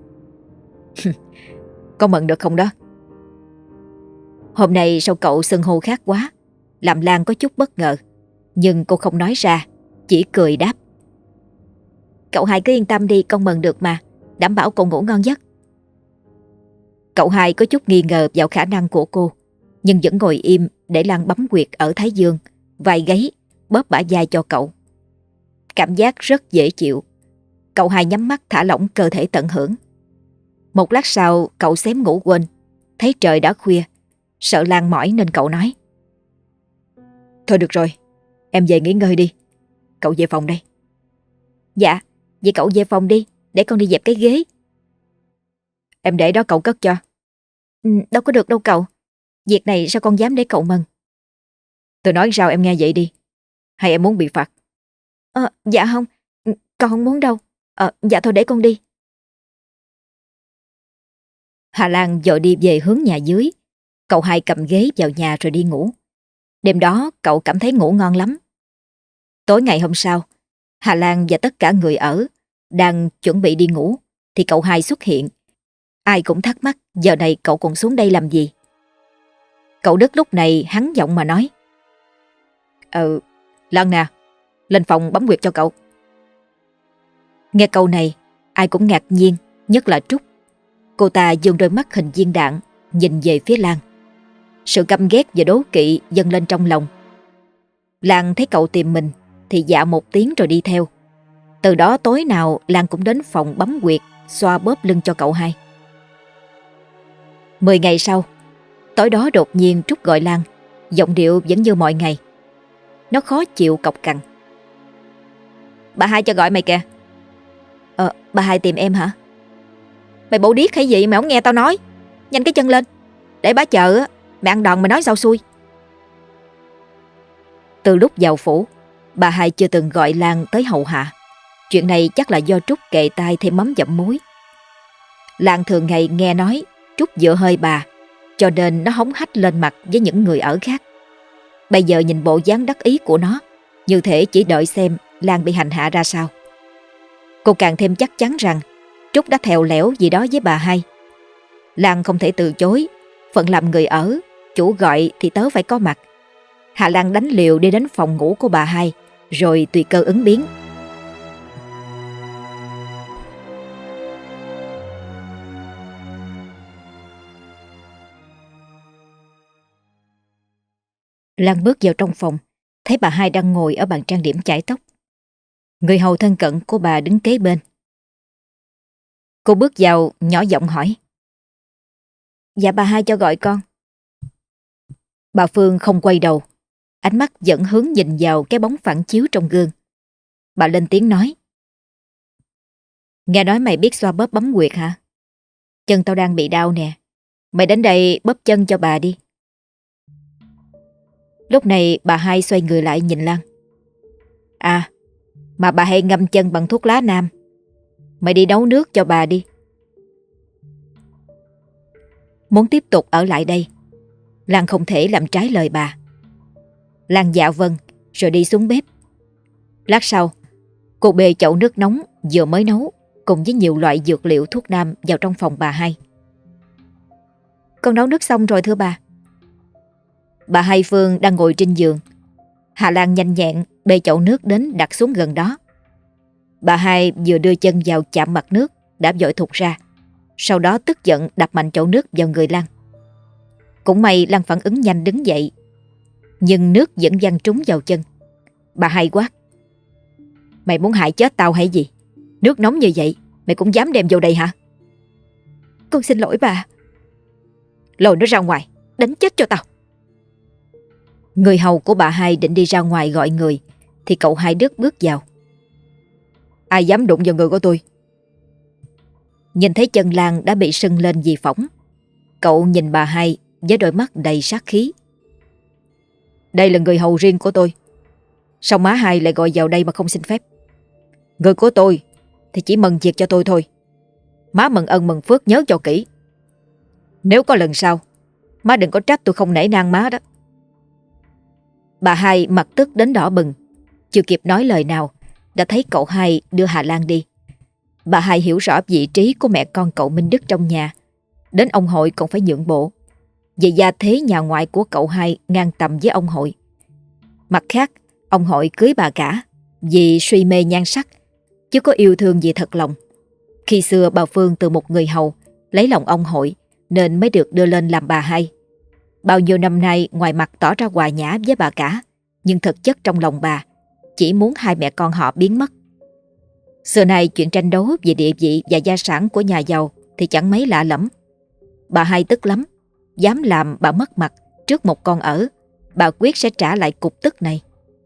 Con mận được không đó? Hôm nay sao cậu xưng hô khác quá, làm Lan có chút bất ngờ. Nhưng cô không nói ra, chỉ cười đáp: cậu hai cứ yên tâm đi, con mừng được mà, đảm bảo cậu ngủ ngon giấc. Cậu hai có chút nghi ngờ vào khả năng của cô, nhưng vẫn ngồi im để Lan bấm huyệt ở thái dương, vai gáy, bóp bả vai cho cậu. Cảm giác rất dễ chịu. Cậu hai nhắm mắt thả lỏng cơ thể tận hưởng. Một lát sau cậu xém ngủ quên. Thấy trời đã khuya, sợ Lan mỏi nên cậu nói: thôi được rồi, em về nghỉ ngơi đi. Cậu về phòng đây. Dạ, vậy cậu về phòng đi, để con đi dẹp cái ghế. Em để đó cậu cất cho. Ừ, đâu có được đâu cậu. Việc này sao con dám để cậu mần. Tôi nói sao em nghe vậy đi. Hay em muốn bị phạt? Ờ, dạ không, con không muốn đâu. Ờ, dạ thôi để con đi. Hà Lan vội đi về hướng nhà dưới. Cậu hai cầm ghế vào nhà rồi đi ngủ. Đêm đó cậu cảm thấy ngủ ngon lắm. Tối ngày hôm sau, Hà Lan và tất cả người ở đang chuẩn bị đi ngủ thì cậu hai xuất hiện. Ai cũng thắc mắc giờ này cậu còn xuống đây làm gì. Cậu Đức lúc này hắn giọng mà nói: Ờ, Lan nè, lên phòng bấm huyệt cho cậu. Nghe câu này, ai cũng ngạc nhiên, nhất là Trúc. Cô ta dương đôi mắt hình viên đạn nhìn về phía Lan. Sự căm ghét và đố kỵ dâng lên trong lòng. Lan thấy cậu tìm mình thì dạ một tiếng rồi đi theo. Từ đó tối nào Lan cũng đến phòng bấm huyệt, xoa bóp lưng cho cậu hai. Mười ngày sau, tối đó đột nhiên Trúc gọi Lan, giọng điệu vẫn như mọi ngày. Nó khó chịu cộc cằn. Bà hai cho gọi mày kìa. Ờ, bà hai tìm em hả? Mày bộ điếc hay gì mà không nghe tao nói? Nhanh cái chân lên, để bà chờ á, mày ăn đòn mày nói sao xuôi. Từ lúc vào phủ, bà hai chưa từng gọi Lan tới hầu hạ. Chuyện này chắc là do Trúc kệ tai thêm mắm dặm muối. Lan thường ngày nghe nói Trúc dựa hơi bà, cho nên nó hống hách lên mặt với những người ở khác. Bây giờ nhìn bộ dáng đắc ý của nó, như thể chỉ đợi xem Lan bị hành hạ ra sao. Cô càng thêm chắc chắn rằng Trúc đã thèo lẻo gì đó với bà hai. Lan không thể từ chối, phận làm người ở, chủ gọi thì tớ phải có mặt. Hà Lan đánh liều đi đến phòng ngủ của bà hai, rồi tùy cơ ứng biến. Lan bước vào trong phòng, thấy bà hai đang ngồi ở bàn trang điểm chải tóc. Người hầu thân cận của bà đứng kế bên. Cô bước vào nhỏ giọng hỏi. Dạ bà hai cho gọi con. Bà Phương không quay đầu, ánh mắt vẫn hướng nhìn vào cái bóng phản chiếu trong gương. Bà lên tiếng nói. Nghe nói mày biết xoa bóp bấm huyệt hả? Chân tao đang bị đau nè, mày đến đây bóp chân cho bà đi. Lúc này bà hai xoay người lại nhìn Lan. À, mà bà hay ngâm chân bằng thuốc lá nam. Mày đi nấu nước cho bà đi. Muốn tiếp tục ở lại đây, Lan không thể làm trái lời bà. Lan dạ vâng, rồi đi xuống bếp. Lát sau, cô bê chậu nước nóng vừa mới nấu cùng với nhiều loại dược liệu thuốc nam vào trong phòng bà hai. Con nấu nước xong rồi thưa bà. Bà hai Phương đang ngồi trên giường. Hà Lan nhanh nhẹn bê chậu nước đến đặt xuống gần đó. Bà hai vừa đưa chân vào chạm mặt nước đã vội thụt ra, sau đó tức giận đập mạnh chậu nước vào người Lan. Cũng may Lan phản ứng nhanh đứng dậy, nhưng nước vẫn văng trúng vào chân. Bà hai quát. Mày muốn hại chết tao hay gì? Nước nóng như vậy mày cũng dám đem vô đây hả? Con xin lỗi bà. Lôi nó ra ngoài, đánh chết cho tao. Người hầu của bà hai định đi ra ngoài gọi người, thì cậu hai Đức bước vào. Ai dám đụng vào người của tôi? Nhìn thấy chân Lan đã bị sưng lên vì phỏng, cậu nhìn bà hai với đôi mắt đầy sát khí. Đây là người hầu riêng của tôi, sao má hai lại gọi vào đây mà không xin phép? Người của tôi thì chỉ mừng việc cho tôi thôi. Má mừng ân mừng phước nhớ cho kỹ. Nếu có lần sau, má đừng có trách tôi không nể nang má đó. Bà hai mặt tức đến đỏ bừng, chưa kịp nói lời nào đã thấy cậu hai đưa Hà Lan đi. Bà hai hiểu rõ vị trí của mẹ con cậu Minh Đức trong nhà, đến ông hội còn phải nhượng bộ. Vì gia thế nhà ngoại của cậu hai ngang tầm với ông hội. Mặt khác, ông hội cưới bà cả vì suy mê nhan sắc, chứ có yêu thương gì thật lòng. Khi xưa bà Phương từ một người hầu lấy lòng ông hội nên mới được đưa lên làm bà hai. Bao nhiêu năm nay ngoài mặt tỏ ra hòa nhã với bà cả, nhưng thực chất trong lòng bà chỉ muốn hai mẹ con họ biến mất. Xưa nay chuyện tranh đấu về địa vị và gia sản của nhà giàu thì chẳng mấy lạ lẫm. Bà hai tức lắm, dám làm bà mất mặt trước một con ở, bà quyết sẽ trả lại cục tức này.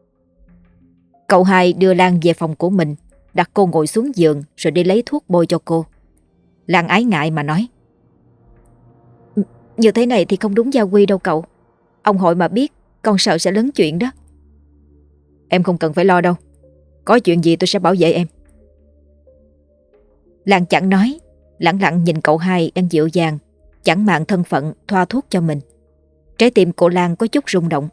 Cậu hai đưa Lan về phòng của mình, đặt cô ngồi xuống giường rồi đi lấy thuốc bôi cho cô. Lan ái ngại mà nói. Như thế này thì không đúng gia quy đâu cậu. Ông hội mà biết, con sợ sẽ lớn chuyện đó. Em không cần phải lo đâu, có chuyện gì tôi sẽ bảo vệ em. Lan chẳng nói, lặng lặng nhìn cậu hai đang dịu dàng chẳng màng thân phận thoa thuốc cho mình. Trái tim của Lan có chút rung động.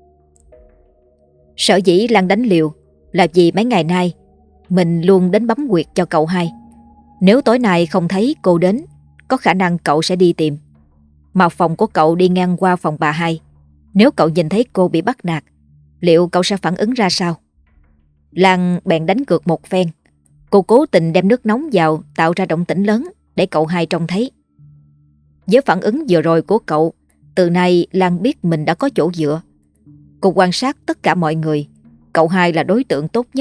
Sở dĩ Lan đánh liều là vì mấy ngày nay mình luôn đến bấm huyệt cho cậu hai. Nếu tối nay không thấy cô đến, có khả năng cậu sẽ đi tìm. Mà phòng của cậu đi ngang qua phòng bà hai, nếu cậu nhìn thấy cô bị bắt nạt, liệu cậu sẽ phản ứng ra sao? Lan bèn đánh cược một phen. Cô cố tình đem nước nóng vào tạo ra động tĩnh lớn để cậu hai trông thấy. Với phản ứng vừa rồi của cậu, từ nay Lan biết mình đã có chỗ dựa. Cô quan sát tất cả mọi người, cậu hai là đối tượng tốt nhất,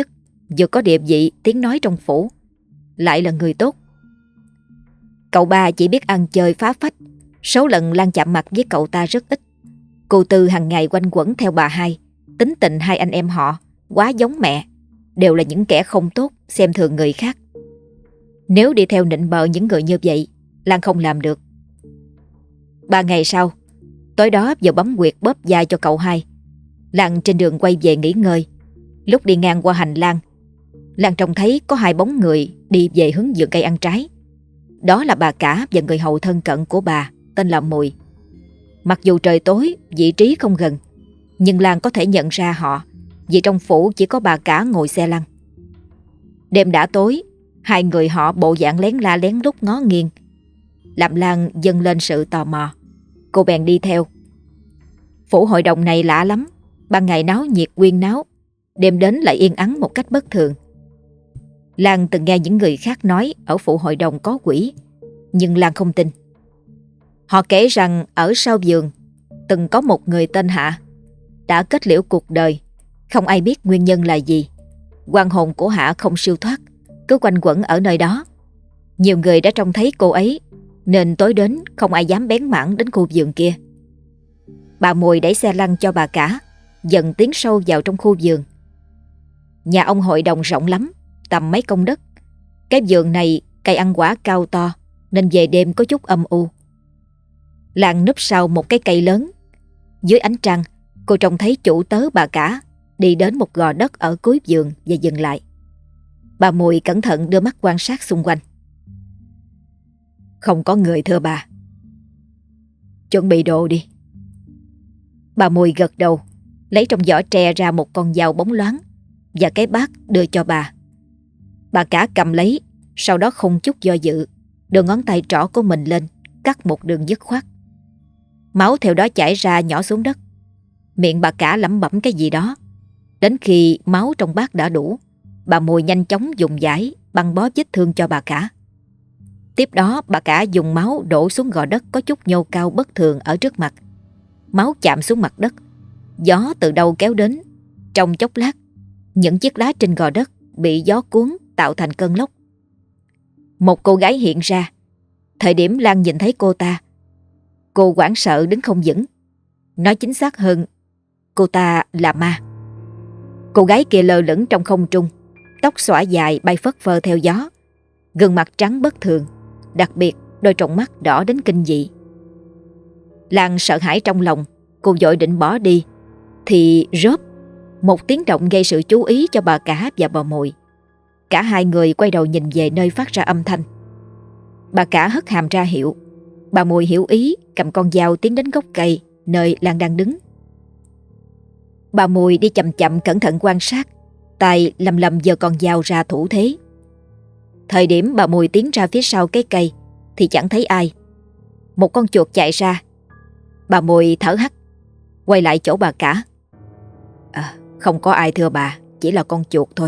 vừa có địa vị tiếng nói trong phủ, lại là người tốt. Cậu ba chỉ biết ăn chơi phá phách, số lần Lan chạm mặt với cậu ta rất ít. Cô Tư hàng ngày quanh quẩn theo bà hai, tính tình hai anh em họ quá giống mẹ, đều là những kẻ không tốt, xem thường người khác. Nếu đi theo nịnh bợ những người như vậy, Lan không làm được. Ba ngày sau, tối đó vừa bấm quyệt bóp vai cho cậu hai, Lan trên đường quay về nghỉ ngơi. Lúc đi ngang qua hành lang, Lan trông thấy có hai bóng người đi về hướng vườn cây ăn trái. Đó là bà cả và người hầu thân cận của bà, tên là Mùi. Mặc dù trời tối, vị trí không gần, nhưng Lan có thể nhận ra họ, vì trong phủ chỉ có bà cả ngồi xe lăn. Đêm đã tối, hai người họ bộ dạng lén la lén lút ngó nghiêng, làm Lan dâng lên sự tò mò. Cô bèn đi theo. Phủ hội đồng này lạ lắm, ban ngày náo nhiệt quyên náo, đêm đến lại yên ắng một cách bất thường. Lan từng nghe những người khác nói ở phủ hội đồng có quỷ, nhưng Lan không tin. Họ kể rằng ở sau vườn từng có một người tên Hạ đã kết liễu cuộc đời, không ai biết nguyên nhân là gì. Oan hồn của Hạ không siêu thoát, cứ quanh quẩn ở nơi đó. Nhiều người đã trông thấy cô ấy, nên tối đến không ai dám bén mảng đến khu vườn kia. Bà Mùi đẩy xe lăn cho bà cả, dần tiến sâu vào trong khu vườn. Nhà ông hội đồng rộng lắm, tầm mấy công đất. Cái vườn này cây ăn quả cao to, nên về đêm có chút âm u. Lan núp sau một cái cây lớn. Dưới ánh trăng, cô trông thấy chủ tớ bà cả đi đến một gò đất ở cuối vườn và dừng lại. Bà Mùi cẩn thận đưa mắt quan sát xung quanh. Không có người thưa bà. Chuẩn bị đồ đi. Bà Mùi gật đầu, lấy trong giỏ tre ra một con dao bóng loáng và cái bát đưa cho bà. Bà cả cầm lấy, sau đó không chút do dự, đưa ngón tay trỏ của mình lên, cắt một đường dứt khoát. Máu theo đó chảy ra nhỏ xuống đất. Miệng bà cả lẩm bẩm cái gì đó. Đến khi máu trong bát đã đủ, bà Mùi nhanh chóng dùng dải băng bó vết thương cho bà cả. Tiếp đó bà cả dùng máu đổ xuống gò đất có chút nhô cao bất thường ở trước mặt. Máu chạm xuống mặt đất, gió từ đâu kéo đến. Trong chốc lát, những chiếc lá trên gò đất bị gió cuốn tạo thành cơn lốc. Một cô gái hiện ra. Thời điểm Lan nhìn thấy cô ta, cô hoảng sợ đứng không vững. Nói chính xác hơn, cô ta là ma. Cô gái kia lơ lửng trong không trung, tóc xõa dài bay phất phơ theo gió, gương mặt trắng bất thường, đặc biệt đôi tròng mắt đỏ đến kinh dị. Lan sợ hãi trong lòng, cô vội định bỏ đi, thì rớp, một tiếng động gây sự chú ý cho bà cả và bà Mùi. Cả hai người quay đầu nhìn về nơi phát ra âm thanh. Bà cả hất hàm ra hiệu. Bà Mùi hiểu ý, cầm con dao tiến đến gốc cây nơi Lan đang đứng. Bà Mùi đi chậm chậm cẩn thận quan sát, tay lầm lầm giơ con dao ra thủ thế. Thời điểm bà Mùi tiến ra phía sau cái cây thì chẳng thấy ai. Một con chuột chạy ra. Bà Mùi thở hắt, quay lại chỗ bà cả. À, không có ai thưa bà, chỉ là con chuột thôi.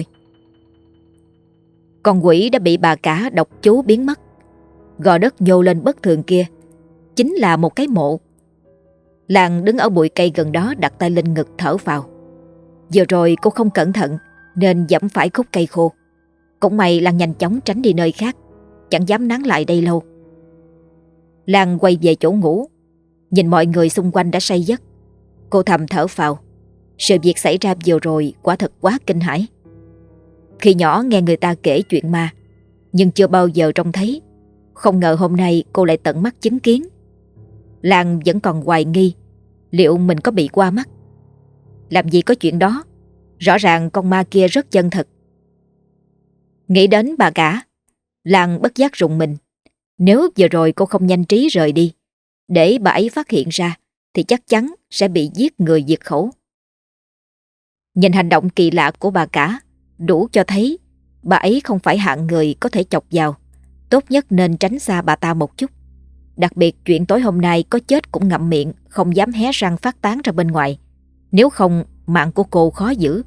Con quỷ đã bị bà cả độc chú biến mất. Gò đất nhô lên bất thường kia chính là một cái mộ. Lan đứng ở bụi cây gần đó, đặt tay lên ngực thở phào. Vừa rồi cô không cẩn thận nên giẫm phải khúc cây khô. Cũng may Lan nhanh chóng tránh đi nơi khác, chẳng dám nán lại đây lâu. Lan quay về chỗ ngủ, nhìn mọi người xung quanh đã say giấc. Cô thầm thở phào. Sự việc xảy ra vừa rồi quả thật quá kinh hãi. Khi nhỏ nghe người ta kể chuyện ma, nhưng chưa bao giờ trông thấy. Không ngờ hôm nay cô lại tận mắt chứng kiến. Lan vẫn còn hoài nghi liệu mình có bị qua mắt. Làm gì có chuyện đó, rõ ràng con ma kia rất chân thật. Nghĩ đến bà cả, Lan bất giác rùng mình. Nếu vừa rồi cô không nhanh trí rời đi, để bà ấy phát hiện ra, thì chắc chắn sẽ bị giết người diệt khẩu. Nhìn hành động kỳ lạ của bà cả, đủ cho thấy bà ấy không phải hạng người có thể chọc vào. Tốt nhất nên tránh xa bà ta một chút. Đặc biệt chuyện tối hôm nay có chết cũng ngậm miệng, không dám hé răng phát tán ra bên ngoài. Nếu không, mạng của cô khó giữ.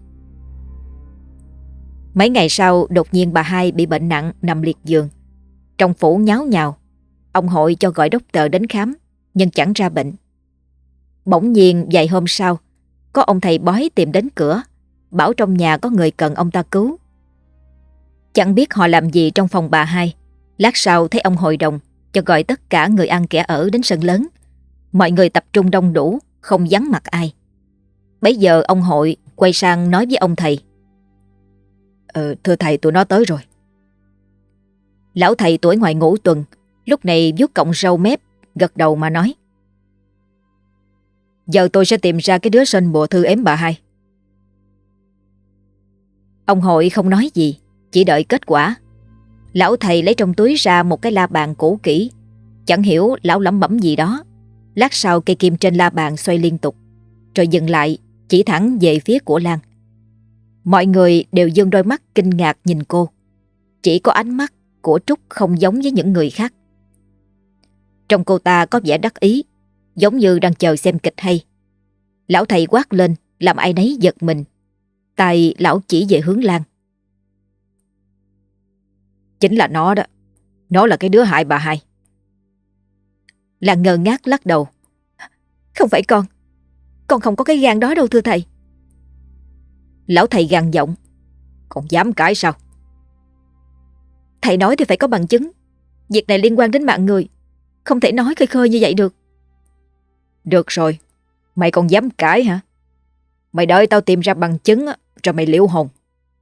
Mấy ngày sau, đột nhiên bà hai bị bệnh nặng nằm liệt giường. Trong phủ nháo nhào. Ông hội cho gọi doctor đến khám, nhưng chẳng ra bệnh. Bỗng nhiên vài hôm sau, có ông thầy bói tìm đến cửa, bảo trong nhà có người cần ông ta cứu. Chẳng biết họ làm gì trong phòng bà hai. Lát sau thấy ông hội đồng cho gọi tất cả người ăn kẻ ở đến sân lớn. Mọi người tập trung đông đủ, không vắng mặt ai. Bấy giờ ông hội quay sang nói với ông thầy: Ờ, thưa thầy, tụi nó tới rồi. Lão thầy tuổi ngoài ngũ tuần lúc này vuốt cọng râu mép, gật đầu mà nói: Giờ tôi sẽ tìm ra cái đứa sinh bùa thư ếm bà hai. Ông hội không nói gì, chỉ đợi kết quả. Lão thầy lấy trong túi ra một cái la bàn cũ kỹ. Chẳng hiểu lão lẩm bẩm gì đó. Lát sau cây kim trên la bàn xoay liên tục, rồi dừng lại, chỉ thẳng về phía của Lan. Mọi người đều giương đôi mắt kinh ngạc nhìn cô. Chỉ có ánh mắt của Trúc không giống với những người khác. Trong cô ta có vẻ đắc ý, giống như đang chờ xem kịch hay. Lão thầy quát lên làm ai nấy giật mình. Tay lão chỉ về hướng Lan: Chính là nó đó. Nó là cái đứa hại bà hai. Lan ngơ ngác lắc đầu: Không phải con. Con không có cái gan đó đâu thưa thầy. Lão thầy gằn giọng: Còn dám cãi sao? Thầy nói thì phải có bằng chứng. Việc này liên quan đến mạng người, không thể nói khơi khơi như vậy được. Được rồi, mày còn dám cãi hả? Mày đợi tao tìm ra bằng chứng rồi mày liễu hồn.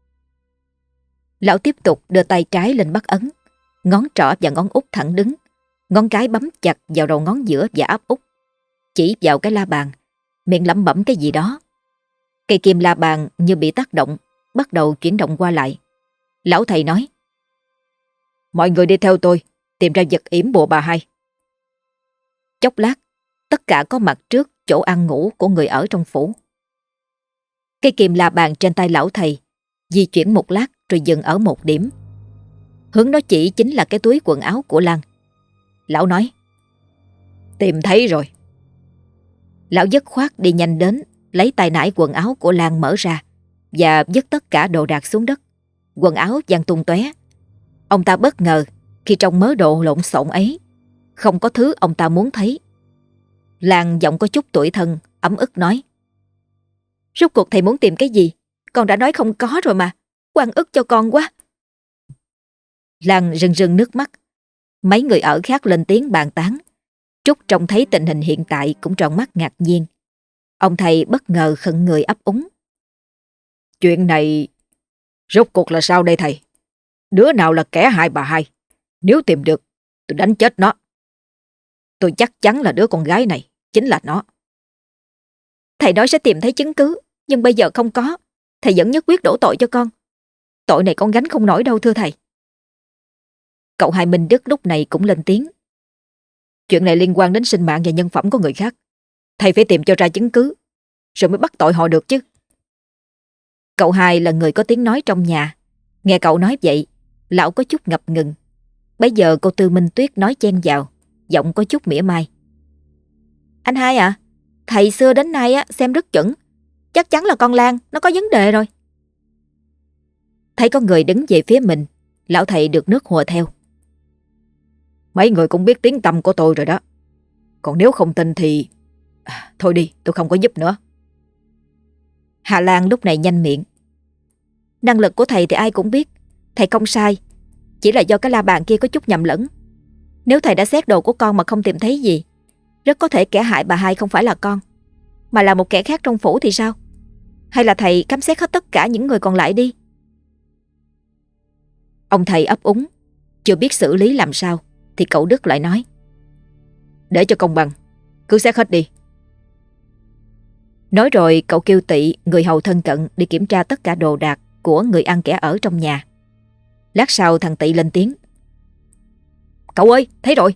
Lão tiếp tục đưa tay trái lên bắt ấn. Ngón trỏ và ngón út thẳng đứng, ngón cái bấm chặt vào đầu ngón giữa và áp út, chỉ vào cái la bàn, miệng lẩm bẩm cái gì đó. Cây kim la bàn như bị tác động, bắt đầu chuyển động qua lại. Lão thầy nói: Mọi người đi theo tôi, tìm ra vật yểm bùa bà hai. Chốc lát, tất cả có mặt trước chỗ ăn ngủ của người ở trong phủ. Cây kim la bàn trên tay lão thầy di chuyển một lát rồi dừng ở một điểm. Hướng nó chỉ chính là cái túi quần áo của Lan. Lão nói: Tìm thấy rồi. Lão dứt khoát đi nhanh đến, lấy tay nải quần áo của Lan mở ra và vứt tất cả đồ đạc xuống đất. Quần áo văng tung tóe. Ông ta bất ngờ khi trong mớ đồ lộn xộn ấy không có thứ ông ta muốn thấy. Lan giọng có chút tủi thân, ấm ức nói: Rốt cuộc thầy muốn tìm cái gì? Con đã nói không có rồi mà. Oan ức cho con quá. Lan rưng rưng nước mắt. Mấy người ở khác lên tiếng bàn tán. Trúc trông thấy tình hình hiện tại cũng tròn mắt ngạc nhiên. Ông thầy bất ngờ khẩn người ấp úng: Chuyện này rốt cuộc là sao đây thầy? Đứa nào là kẻ hại bà hai? Nếu tìm được, tôi đánh chết nó. Tôi chắc chắn là đứa con gái này chính là nó. Thầy nói sẽ tìm thấy chứng cứ, nhưng bây giờ không có. Thầy vẫn nhất quyết đổ tội cho con. Tội này con gánh không nổi đâu thưa thầy. Cậu hai Minh Đức lúc này cũng lên tiếng: Chuyện này liên quan đến sinh mạng và nhân phẩm của người khác. Thầy phải tìm cho ra chứng cứ, rồi mới bắt tội họ được chứ. Cậu hai là người có tiếng nói trong nhà. Nghe cậu nói vậy, lão có chút ngập ngừng. Bây giờ cô Tư Minh Tuyết nói chen vào, giọng có chút mỉa mai: Anh hai à, thầy xưa đến nay á xem rất chuẩn. Chắc chắn là con Lan nó có vấn đề rồi. Thấy có người đứng về phía mình, lão thầy được nước hùa theo: Mấy người cũng biết tiếng tăm của tôi rồi đó. Còn nếu không tin thì à, thôi đi, tôi không có giúp nữa. Hà Lan lúc này nhanh miệng: Năng lực của thầy thì ai cũng biết. Thầy không sai. Chỉ là do cái la bàn kia có chút nhầm lẫn. Nếu thầy đã xét đồ của con mà không tìm thấy gì, rất có thể kẻ hại bà hai không phải là con, mà là một kẻ khác trong phủ thì sao? Hay là thầy khám xét hết tất cả những người còn lại đi? Ông thầy ấp úng, chưa biết xử lý làm sao, thì cậu Đức lại nói: Để cho công bằng, cứ xét hết đi. Nói rồi cậu kêu Tị, người hầu thân cận, đi kiểm tra tất cả đồ đạc của người ăn kẻ ở trong nhà. Lát sau thằng Tị lên tiếng: Cậu ơi, thấy rồi.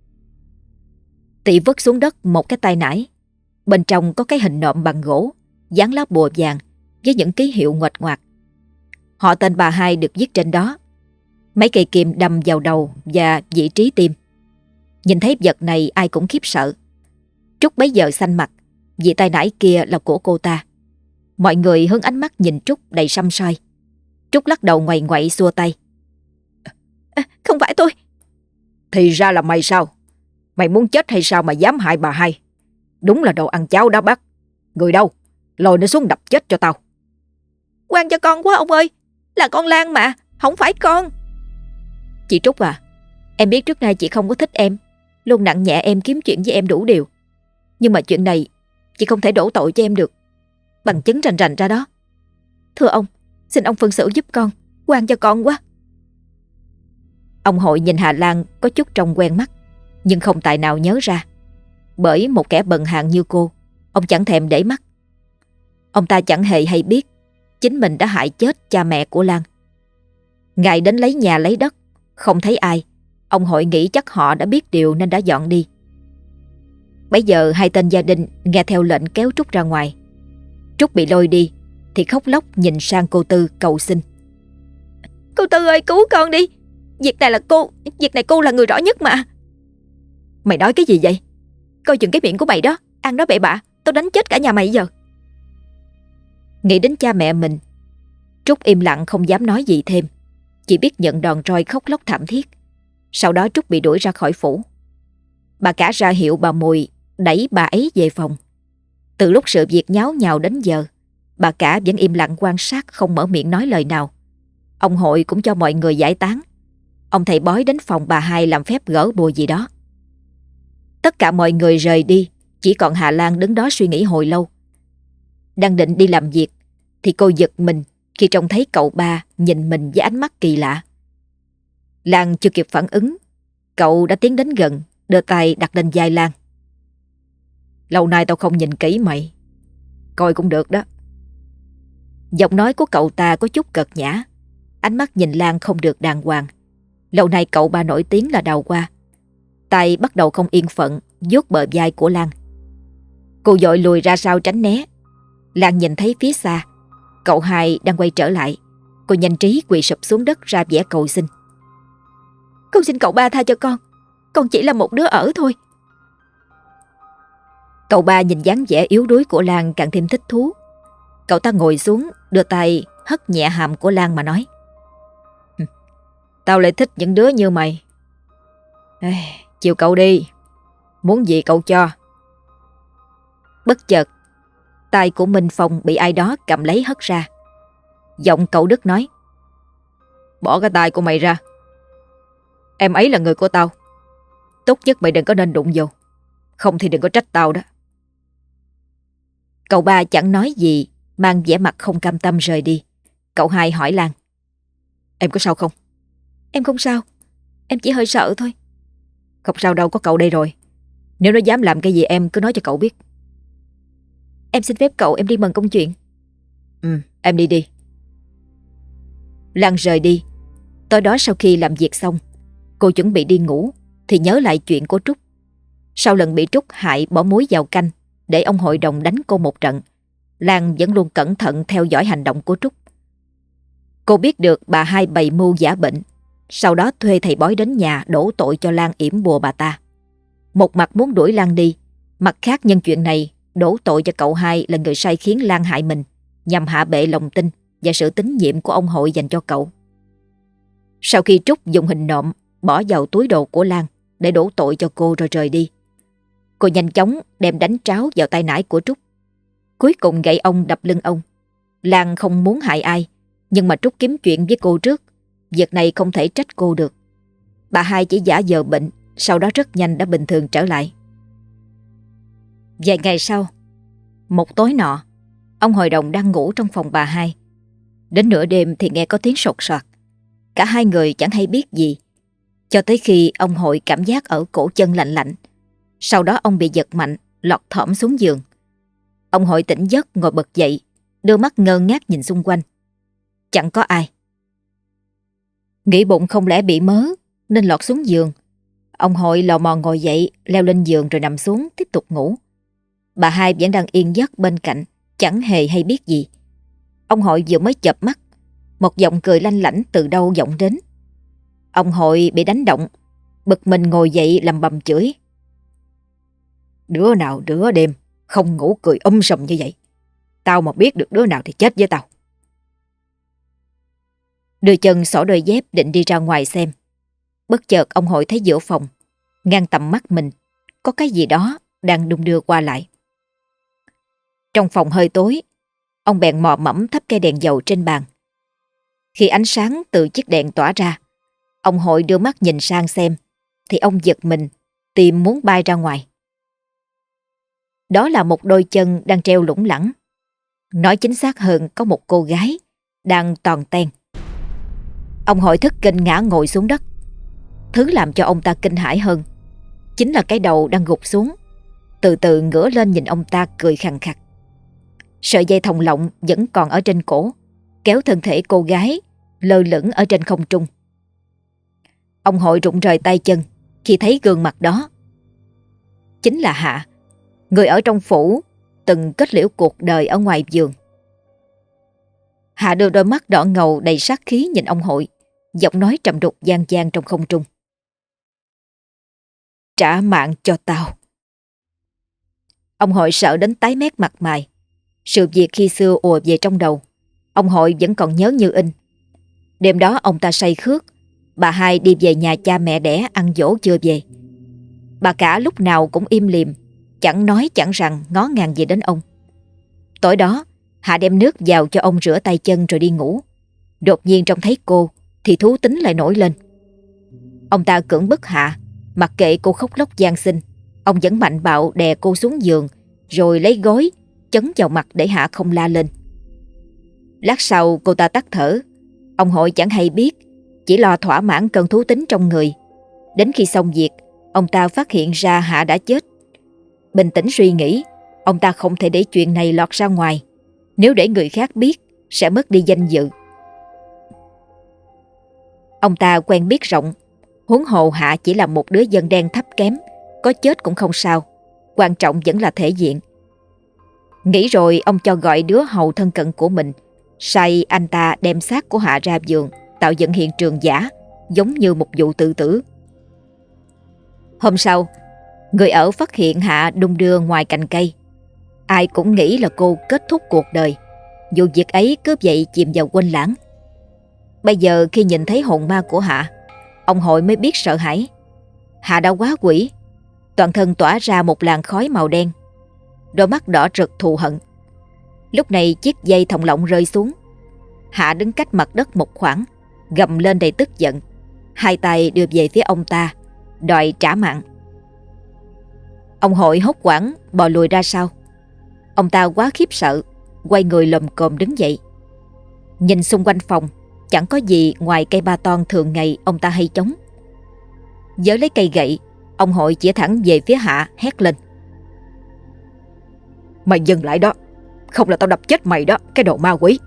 Tị vứt xuống đất một cái tay nải. Bên trong có cái hình nộm bằng gỗ, dán lá bùa vàng với những ký hiệu nguệch ngoạc. Họ tên bà hai được viết trên đó. Mấy cây kim đâm vào đầu và vị trí tim. Nhìn thấy vật này ai cũng khiếp sợ. Trúc bấy giờ xanh mặt, vì tay nải kia là của cô ta. Mọi người hướng ánh mắt nhìn Trúc đầy săm soi. Trúc lắc đầu ngoầy ngoậy xua tay: à, Không phải tôi. Thì ra là mày sao? Mày muốn chết hay sao mà dám hại bà hai? Đúng là đồ ăn cháo đá bát. Người đâu? Lôi nó xuống đập chết cho tao. Quan cho con quá ông ơi. Là con Lan mà, không phải con. Chị Trúc à, em biết trước nay chị không có thích em, luôn nặng nhẹ em, kiếm chuyện với em đủ điều. Nhưng mà chuyện này chị không thể đổ tội cho em được. Bằng chứng rành rành ra đó. Thưa ông, xin ông phân xử giúp con, oan cho con quá. Ông Hội nhìn Hà Lan có chút trông quen mắt, nhưng không tài nào nhớ ra. Bởi một kẻ bần hàn như cô, ông chẳng thèm để mắt. Ông ta chẳng hề hay biết chính mình đã hại chết cha mẹ của Lan. Ngài đến lấy nhà lấy đất, không thấy ai. Ông Hội nghĩ chắc họ đã biết điều nên đã dọn đi. Bấy giờ hai tên gia đình nghe theo lệnh kéo Trúc ra ngoài. Trúc bị lôi đi thì khóc lóc nhìn sang cô Tư cầu xin. Cô Tư ơi, cứu con đi. Việc này là cô Việc này cô là người rõ nhất mà. Mày nói cái gì vậy? Coi chừng cái miệng của mày đó, ăn nói bậy bạ, tao đánh chết cả nhà mày giờ. Nghĩ đến cha mẹ mình, Trúc im lặng không dám nói gì thêm, chỉ biết nhận đòn roi khóc lóc thảm thiết. Sau đó Trúc bị đuổi ra khỏi phủ. Bà cả ra hiệu bà Mùi đẩy bà ấy về phòng. Từ lúc sự việc nháo nhào đến giờ, bà cả vẫn im lặng quan sát, không mở miệng nói lời nào. Ông Hội cũng cho mọi người giải tán. Ông thầy bói đến phòng bà hai làm phép gỡ bùa gì đó. Tất cả mọi người rời đi, chỉ còn Hà Lan đứng đó suy nghĩ hồi lâu. Đang định đi làm việc thì cô giật mình khi trông thấy cậu ba nhìn mình với ánh mắt kỳ lạ. Lan chưa kịp phản ứng, cậu đã tiến đến gần, đưa tay đặt lên vai Lan. Lâu nay tao không nhìn kỹ mày, coi cũng được đó. Giọng nói của cậu ta có chút cợt nhã, ánh mắt nhìn Lan không được đàng hoàng. Lâu nay cậu ba nổi tiếng là đào hoa. Tay bắt đầu không yên phận vuốt bờ vai của Lan. Cô vội lùi ra sau tránh né. Lan nhìn thấy phía xa cậu hai đang quay trở lại. Cô nhanh trí quỳ sụp xuống đất ra vẻ cầu xin. Con xin cậu ba tha cho con, con chỉ là một đứa ở thôi. Cậu ba nhìn dáng vẻ yếu đuối của Lan càng thêm thích thú. Cậu ta ngồi xuống, đưa tay hất nhẹ hàm của Lan mà nói. Tao lại thích những đứa như mày. Ê, chiều cậu đi, muốn gì cậu cho. Bất chợt, tay của Minh Phong bị ai đó cầm lấy hất ra. Giọng cậu Đức nói. Bỏ cái tay của mày ra. Em ấy là người của tao, tốt nhất mày đừng có nên đụng vô, không thì đừng có trách tao đó. Cậu ba chẳng nói gì, mang vẻ mặt không cam tâm rời đi. Cậu hai hỏi Lan. Em có sao không? Em không sao, em chỉ hơi sợ thôi. Không sao đâu, có cậu đây rồi. Nếu nó dám làm cái gì em cứ nói cho cậu biết. Em xin phép cậu em đi mần công chuyện. Ừ, em đi đi. Lan rời đi. Tối đó sau khi làm việc xong, cô chuẩn bị đi ngủ thì nhớ lại chuyện của Trúc. Sau lần bị Trúc hại bỏ muối vào canh để ông hội đồng đánh cô một trận, Lan vẫn luôn cẩn thận theo dõi hành động của Trúc. Cô biết được bà hai bày mưu giả bệnh, sau đó thuê thầy bói đến nhà đổ tội cho Lan yểm bùa bà ta. Một mặt muốn đuổi Lan đi, mặt khác nhân chuyện này đổ tội cho cậu hai là người sai khiến Lan hại mình, nhằm hạ bệ lòng tin và sự tín nhiệm của ông hội dành cho cậu. Sau khi Trúc dùng hình nộm bỏ vào túi đồ của Lan để đổ tội cho cô rồi rời đi, cô nhanh chóng đem đánh tráo vào tay nải của Trúc. Cuối cùng gậy ông đập lưng ông. Lan không muốn hại ai, nhưng mà Trúc kiếm chuyện với cô trước, việc này không thể trách cô được. Bà hai chỉ giả vờ bệnh, sau đó rất nhanh đã bình thường trở lại. Vài ngày sau, một tối nọ, ông hội đồng đang ngủ trong phòng bà hai. Đến nửa đêm thì nghe có tiếng sột soạt. Cả hai người chẳng hay biết gì, cho tới khi ông hội cảm giác ở cổ chân lạnh lạnh. Sau đó ông bị giật mạnh, lọt thõm xuống giường. Ông hội tỉnh giấc ngồi bật dậy, đưa mắt ngơ ngác nhìn xung quanh. Chẳng có ai. Nghĩ bụng không lẽ bị mớ nên lọt xuống giường. Ông hội lò mò ngồi dậy, leo lên giường rồi nằm xuống tiếp tục ngủ. Bà hai vẫn đang yên giấc bên cạnh, chẳng hề hay biết gì. Ông hội vừa mới chợp mắt, một giọng cười lanh lảnh từ đâu vọng đến. Ông hội bị đánh động, bực mình ngồi dậy lầm bầm chửi. Đứa nào đứa đêm không ngủ cười um sùm như vậy. Tao mà biết được đứa nào thì chết với tao. Đưa chân xỏ đôi dép định đi ra ngoài xem. Bất chợt ông hội thấy giữa phòng, ngang tầm mắt mình, có cái gì đó đang đung đưa qua lại. Trong phòng hơi tối, ông bèn mò mẫm thắp cây đèn dầu trên bàn. Khi ánh sáng từ chiếc đèn tỏa ra, ông Hội đưa mắt nhìn sang xem, thì ông giật mình, tim muốn bay ra ngoài. Đó là một đôi chân đang treo lủng lẳng. Nói chính xác hơn, có một cô gái đang toàn ten. Ông Hội thất kinh ngã ngồi xuống đất. Thứ làm cho ông ta kinh hãi hơn chính là cái đầu đang gục xuống, từ từ ngửa lên nhìn ông ta cười khằng khặc. Sợi dây thòng lọng vẫn còn ở trên cổ, kéo thân thể cô gái lơ lửng ở trên không trung. Ông Hội rụng rời tay chân khi thấy gương mặt đó. Chính là Hạ, người ở trong phủ từng kết liễu cuộc đời ở ngoài vườn. Hạ đưa đôi mắt đỏ ngầu đầy sát khí nhìn ông Hội, giọng nói trầm đục vang vang trong không trung. Trả mạng cho tao. Ông Hội sợ đến tái mét mặt mày. Sự việc khi xưa ùa về trong đầu, ông Hội vẫn còn nhớ như in. Đêm đó ông ta say khước, bà hai đi về nhà cha mẹ đẻ ăn dỗ chưa về. Bà cả lúc nào cũng im lìm, chẳng nói chẳng rằng ngó ngàng gì đến ông. Tối đó, Hạ đem nước vào cho ông rửa tay chân rồi đi ngủ. Đột nhiên trông thấy cô thì thú tính lại nổi lên. Ông ta cưỡng bức Hạ, mặc kệ cô khóc lóc van xin, ông vẫn mạnh bạo đè cô xuống giường, rồi lấy gối chấn vào mặt để Hạ không la lên. Lát sau cô ta tắt thở. Ông Hội chẳng hay biết, chỉ lo thỏa mãn cơn thú tính trong người. Đến khi xong việc, ông ta phát hiện ra Hạ đã chết. Bình tĩnh suy nghĩ, ông ta không thể để chuyện này lọt ra ngoài. Nếu để người khác biết, sẽ mất đi danh dự. Ông ta quen biết rộng, huống hồ Hạ chỉ là một đứa dân đen thấp kém, có chết cũng không sao, quan trọng vẫn là thể diện. Nghĩ rồi, ông cho gọi đứa hầu thân cận của mình, sai anh ta đem xác của Hạ ra vườn, tạo dựng hiện trường giả, giống như một vụ tự tử. Hôm sau, người ở phát hiện Hạ đung đưa ngoài cành cây. Ai cũng nghĩ là cô kết thúc cuộc đời, dù việc ấy cứ vậy chìm vào quên lãng. Bây giờ khi nhìn thấy hồn ma của Hạ, ông Hội mới biết sợ hãi. Hạ đã quá quỷ, toàn thân tỏa ra một làn khói màu đen, đôi mắt đỏ rực thù hận. Lúc này chiếc dây thòng lọng rơi xuống. Hạ đứng cách mặt đất một khoảng, gầm lên đầy tức giận, hai tay đưa về phía ông ta, đòi trả mạng. Ông Hội hốt hoảng bò lùi ra sau. Ông ta quá khiếp sợ, quay người lồm cồm đứng dậy. Nhìn xung quanh phòng, chẳng có gì ngoài cây ba ton thường ngày ông ta hay chống. Giơ lấy cây gậy, ông Hội chỉ thẳng về phía Hạ, hét lên. Mày dừng lại đó, không là tao đập chết mày đó, cái đồ ma quỷ.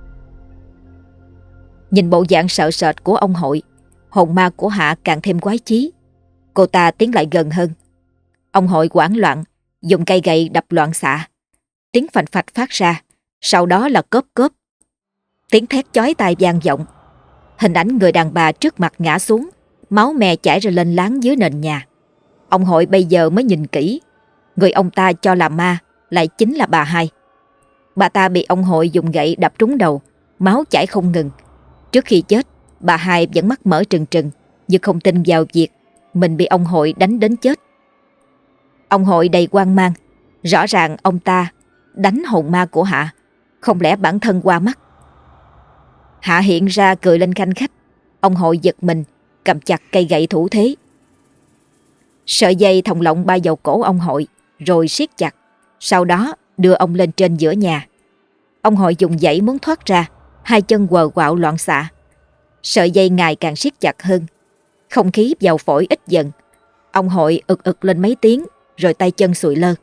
Nhìn bộ dạng sợ sệt của ông Hội, hồn ma của Hạ càng thêm quái chí. Cô ta tiến lại gần hơn. Ông Hội hoảng loạn, dùng cây gậy đập loạn xạ. Tiếng phành phạch phát ra, sau đó là cốp cốp. Tiếng thét chói tai vang vọng. Hình ảnh người đàn bà trước mặt ngã xuống, máu me chảy ra lên láng dưới nền nhà. Ông Hội bây giờ mới nhìn kỹ, người ông ta cho là ma lại chính là bà hai. Bà ta bị ông Hội dùng gậy đập trúng đầu, máu chảy không ngừng. Trước khi chết, bà hai vẫn mắt mở trừng trừng, như không tin vào việc mình bị ông Hội đánh đến chết. Ông Hội đầy hoang mang, rõ ràng ông ta đánh hồn ma của Hạ, không lẽ bản thân qua mắt. Hạ hiện ra cười lên khanh khách. Ông Hội giật mình, cầm chặt cây gậy thủ thế. Sợi dây thòng lọng bay vào cổ ông Hội, rồi siết chặt, sau đó đưa ông lên trên giữa nhà. Ông Hội dùng dãy muốn thoát ra, hai chân quờ quạo loạn xạ. Sợi dây ngày càng siết chặt hơn, không khí vào phổi ít dần. Ông Hội ực ực lên mấy tiếng, rồi tay chân sụi lơ.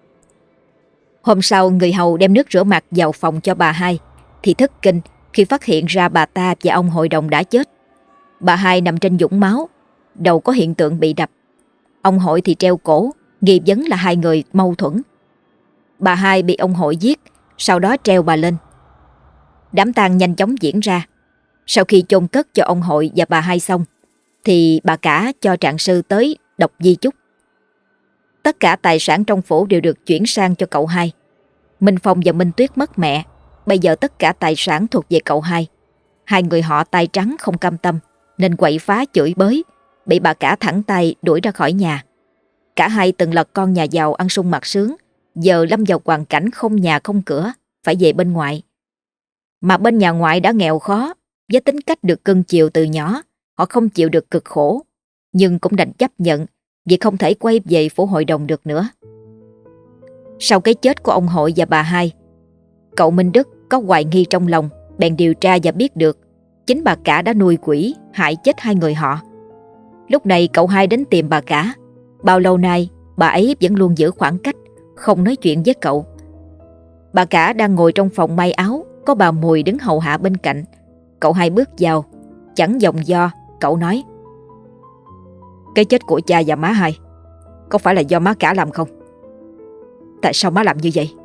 Hôm sau, người hầu đem nước rửa mặt vào phòng cho bà hai, thì thất kinh khi phát hiện ra bà ta và ông hội đồng đã chết. Bà hai nằm trên vũng máu, đầu có hiện tượng bị đập. Ông Hội thì treo cổ, nghi vấn là hai người mâu thuẫn. Bà hai bị ông Hội giết, sau đó treo bà lên. Đám tang nhanh chóng diễn ra. Sau khi chôn cất cho ông Hội và bà hai xong, thì bà cả cho trạng sư tới đọc di chúc. Tất cả tài sản trong phủ đều được chuyển sang cho cậu hai. Minh Phong và Minh Tuyết mất mẹ, bây giờ tất cả tài sản thuộc về cậu hai. Hai người họ tay trắng không cam tâm, nên quậy phá chửi bới, bị bà cả thẳng tay đuổi ra khỏi nhà. Cả hai từng là con nhà giàu ăn sung mặc sướng, giờ lâm vào hoàn cảnh không nhà không cửa, phải về bên ngoại. Mà bên nhà ngoại đã nghèo khó, Với tính cách được cưng chiều từ nhỏ, họ không chịu được cực khổ, nhưng cũng đành chấp nhận vì không thể quay về phủ hội đồng được nữa. Sau cái chết của ông hội và bà hai, cậu Minh Đức có hoài nghi trong lòng, bèn điều tra và biết được chính bà cả đã nuôi quỷ hại chết hai người họ. Lúc này cậu hai đến tìm bà cả. Bao lâu nay bà ấy vẫn luôn giữ khoảng cách, không nói chuyện với cậu. Bà cả đang ngồi trong phòng may áo, có bà Mùi đứng hầu hạ bên cạnh. Cậu hai bước vào, chẳng dòng do, cậu nói: "Cái chết của cha và má hai có phải là do má cả làm không? Tại sao má làm như vậy?"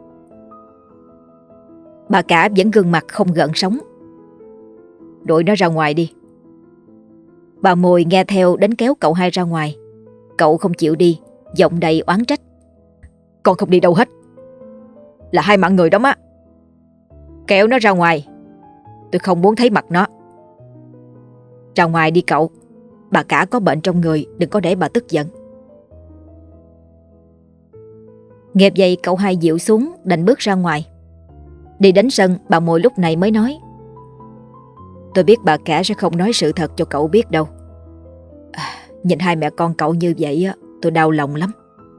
Bà cả vẫn gương mặt không gợn sóng: "Đuổi nó ra ngoài đi." Bà Mùi nghe theo đến kéo cậu hai ra ngoài. Cậu không chịu đi, giọng đầy oán trách: "Con không đi đâu hết. Là hai mạng người đó má. Kéo nó ra ngoài, tôi không muốn thấy mặt nó." "Ra ngoài đi cậu. Bà cả có bệnh trong người, đừng có để bà tức giận." Nghe vậy cậu hai dịu xuống, đành bước ra ngoài. Đi đến sân, bà Mùi lúc này mới nói: "Tôi biết bà cả sẽ không nói sự thật cho cậu biết đâu. À, nhìn hai mẹ con cậu như vậy á, tôi đau lòng lắm."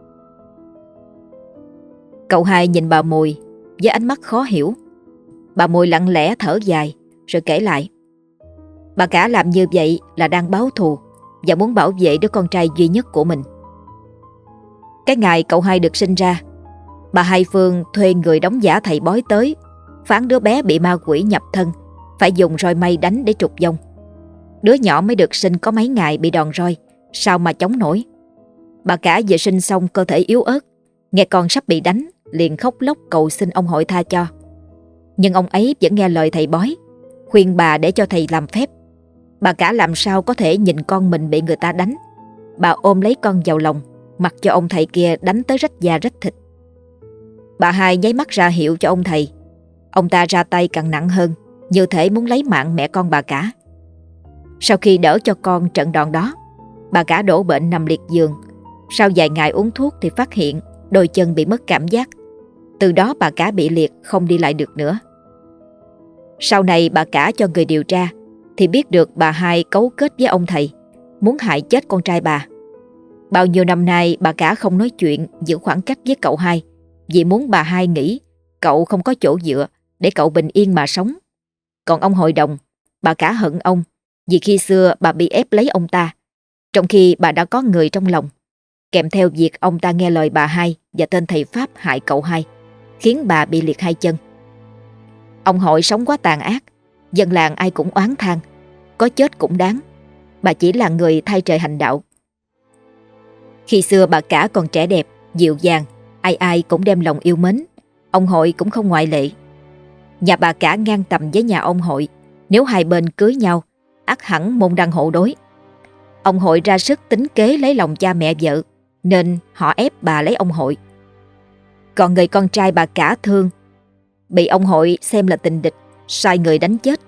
Cậu hai nhìn bà Mùi với ánh mắt khó hiểu. Bà Mùi lặng lẽ thở dài rồi kể lại: bà cả làm như vậy là đang báo thù và muốn bảo vệ đứa con trai duy nhất của mình. Cái ngày cậu hai được sinh ra, bà Hai Phương thuê người đóng giả thầy bói tới, phán đứa bé bị ma quỷ nhập thân, phải dùng roi mây đánh để trục vong. Đứa nhỏ mới được sinh có mấy ngày bị đòn roi, sao mà chống nổi. Bà cả vừa sinh xong cơ thể yếu ớt, nghe con sắp bị đánh liền khóc lóc cầu xin ông hội tha cho. Nhưng ông ấy vẫn nghe lời thầy bói, khuyên bà để cho thầy làm phép. Bà cả làm sao có thể nhìn con mình bị người ta đánh. Bà ôm lấy con vào lòng, mặc cho ông thầy kia đánh tới rách da rách thịt. Bà Hai nháy mắt ra hiệu cho ông thầy. Ông ta ra tay càng nặng hơn, như thể muốn lấy mạng mẹ con bà cả. Sau khi đỡ cho con trận đòn đó, bà cả đổ bệnh nằm liệt giường. Sau vài ngày uống thuốc thì phát hiện đôi chân bị mất cảm giác. Từ đó bà cả bị liệt, không đi lại được nữa. Sau này bà cả cho người điều tra thì biết được bà Hai cấu kết với ông thầy, muốn hại chết con trai bà. Bao nhiêu năm nay bà cả không nói chuyện, giữ khoảng cách với cậu hai, vì muốn bà Hai nghĩ cậu không có chỗ dựa để cậu bình yên mà sống. Còn ông hội đồng, bà cả hận ông vì khi xưa bà bị ép lấy ông ta, trong khi bà đã có người trong lòng, kèm theo việc ông ta nghe lời bà Hai và tên thầy Pháp hại cậu hai, khiến bà bị liệt hai chân. Ông hội sống quá tàn ác, dân làng ai cũng oán than, có chết cũng đáng. Bà chỉ là người thay trời hành đạo. Khi xưa bà cả còn trẻ đẹp, dịu dàng, ai ai cũng đem lòng yêu mến. Ông hội cũng không ngoại lệ. Nhà bà cả ngang tầm với nhà ông hội, nếu hai bên cưới nhau, ắt hẳn môn đăng hộ đối. Ông hội ra sức tính kế lấy lòng cha mẹ vợ, nên họ ép bà lấy ông hội. Còn người con trai bà cả thương, bị ông hội xem là tình địch, sai người đánh chết.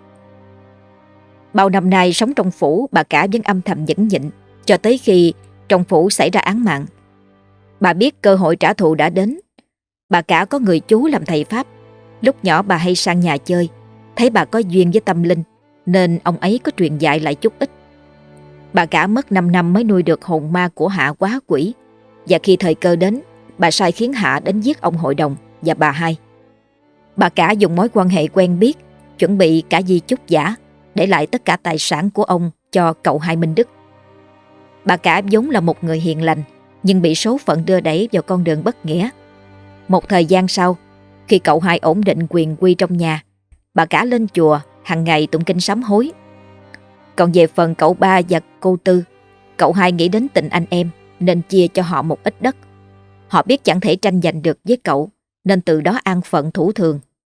Bao năm nay sống trong phủ, bà cả vẫn âm thầm nhẫn nhịn, cho tới khi trong phủ xảy ra án mạng. Bà biết cơ hội trả thù đã đến. Bà cả có người chú làm thầy Pháp. Lúc nhỏ bà hay sang nhà chơi, thấy bà có duyên với tâm linh, nên ông ấy có truyền dạy lại chút ít. Bà cả mất năm năm mới nuôi được hồn ma của Hạ Quá Quỷ, và khi thời cơ đến, bà sai khiến Hạ đến giết ông hội đồng và bà Hai. Bà cả dùng mối quan hệ quen biết, chuẩn bị cả di chúc giả, để lại tất cả tài sản của ông cho cậu hai Minh Đức. Bà cả vốn là một người hiền lành, nhưng bị số phận đưa đẩy vào con đường bất nghĩa. Một thời gian sau, khi cậu hai ổn định quyền quy trong nhà, bà cả lên chùa hàng ngày tụng kinh sám hối. Còn về phần cậu ba và cô Tư, cậu hai nghĩ đến tình anh em nên chia cho họ một ít đất. Họ biết chẳng thể tranh giành được với cậu, nên từ đó an phận thủ thường.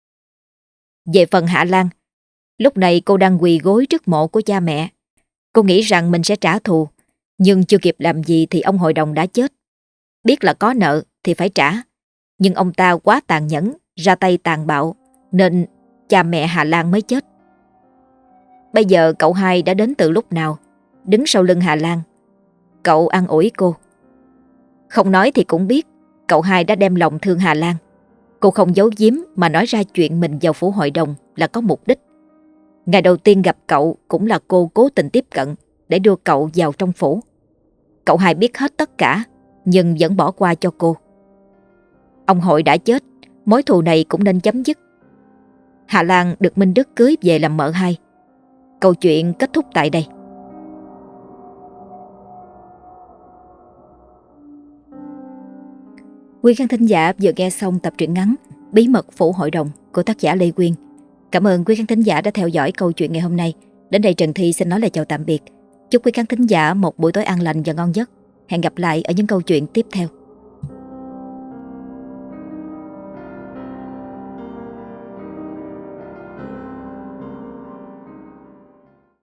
Về phần Hạ Lan, lúc này cô đang quỳ gối trước mộ của cha mẹ. Cô nghĩ rằng mình sẽ trả thù, nhưng chưa kịp làm gì thì ông hội đồng đã chết. Biết là có nợ thì phải trả, nhưng ông ta quá tàn nhẫn, ra tay tàn bạo, nên cha mẹ Hà Lan mới chết. Bây giờ cậu hai đã đến từ lúc nào, đứng sau lưng Hà Lan. Cậu an ủi cô. Không nói thì cũng biết cậu hai đã đem lòng thương Hà Lan. Cô không giấu giếm mà nói ra chuyện mình vào phủ hội đồng là có mục đích. Ngày đầu tiên gặp cậu cũng là cô cố tình tiếp cận để đưa cậu vào trong phủ. Cậu hai biết hết tất cả nhưng vẫn bỏ qua cho cô. Ông Hội đã chết, mối thù này cũng nên chấm dứt. Hà Lan được Minh Đức cưới về làm mợ hai. Câu chuyện kết thúc tại đây. Quý khán thính giả vừa nghe xong tập truyện ngắn Bí mật phủ hội đồng của tác giả Lê Quyên. Cảm ơn quý khán thính giả đã theo dõi câu chuyện ngày hôm nay. Đến đây Trần Thi xin nói lời chào tạm biệt. Chúc quý khán thính giả một buổi tối an lành và ngon giấc. Hẹn gặp lại ở những câu chuyện tiếp theo.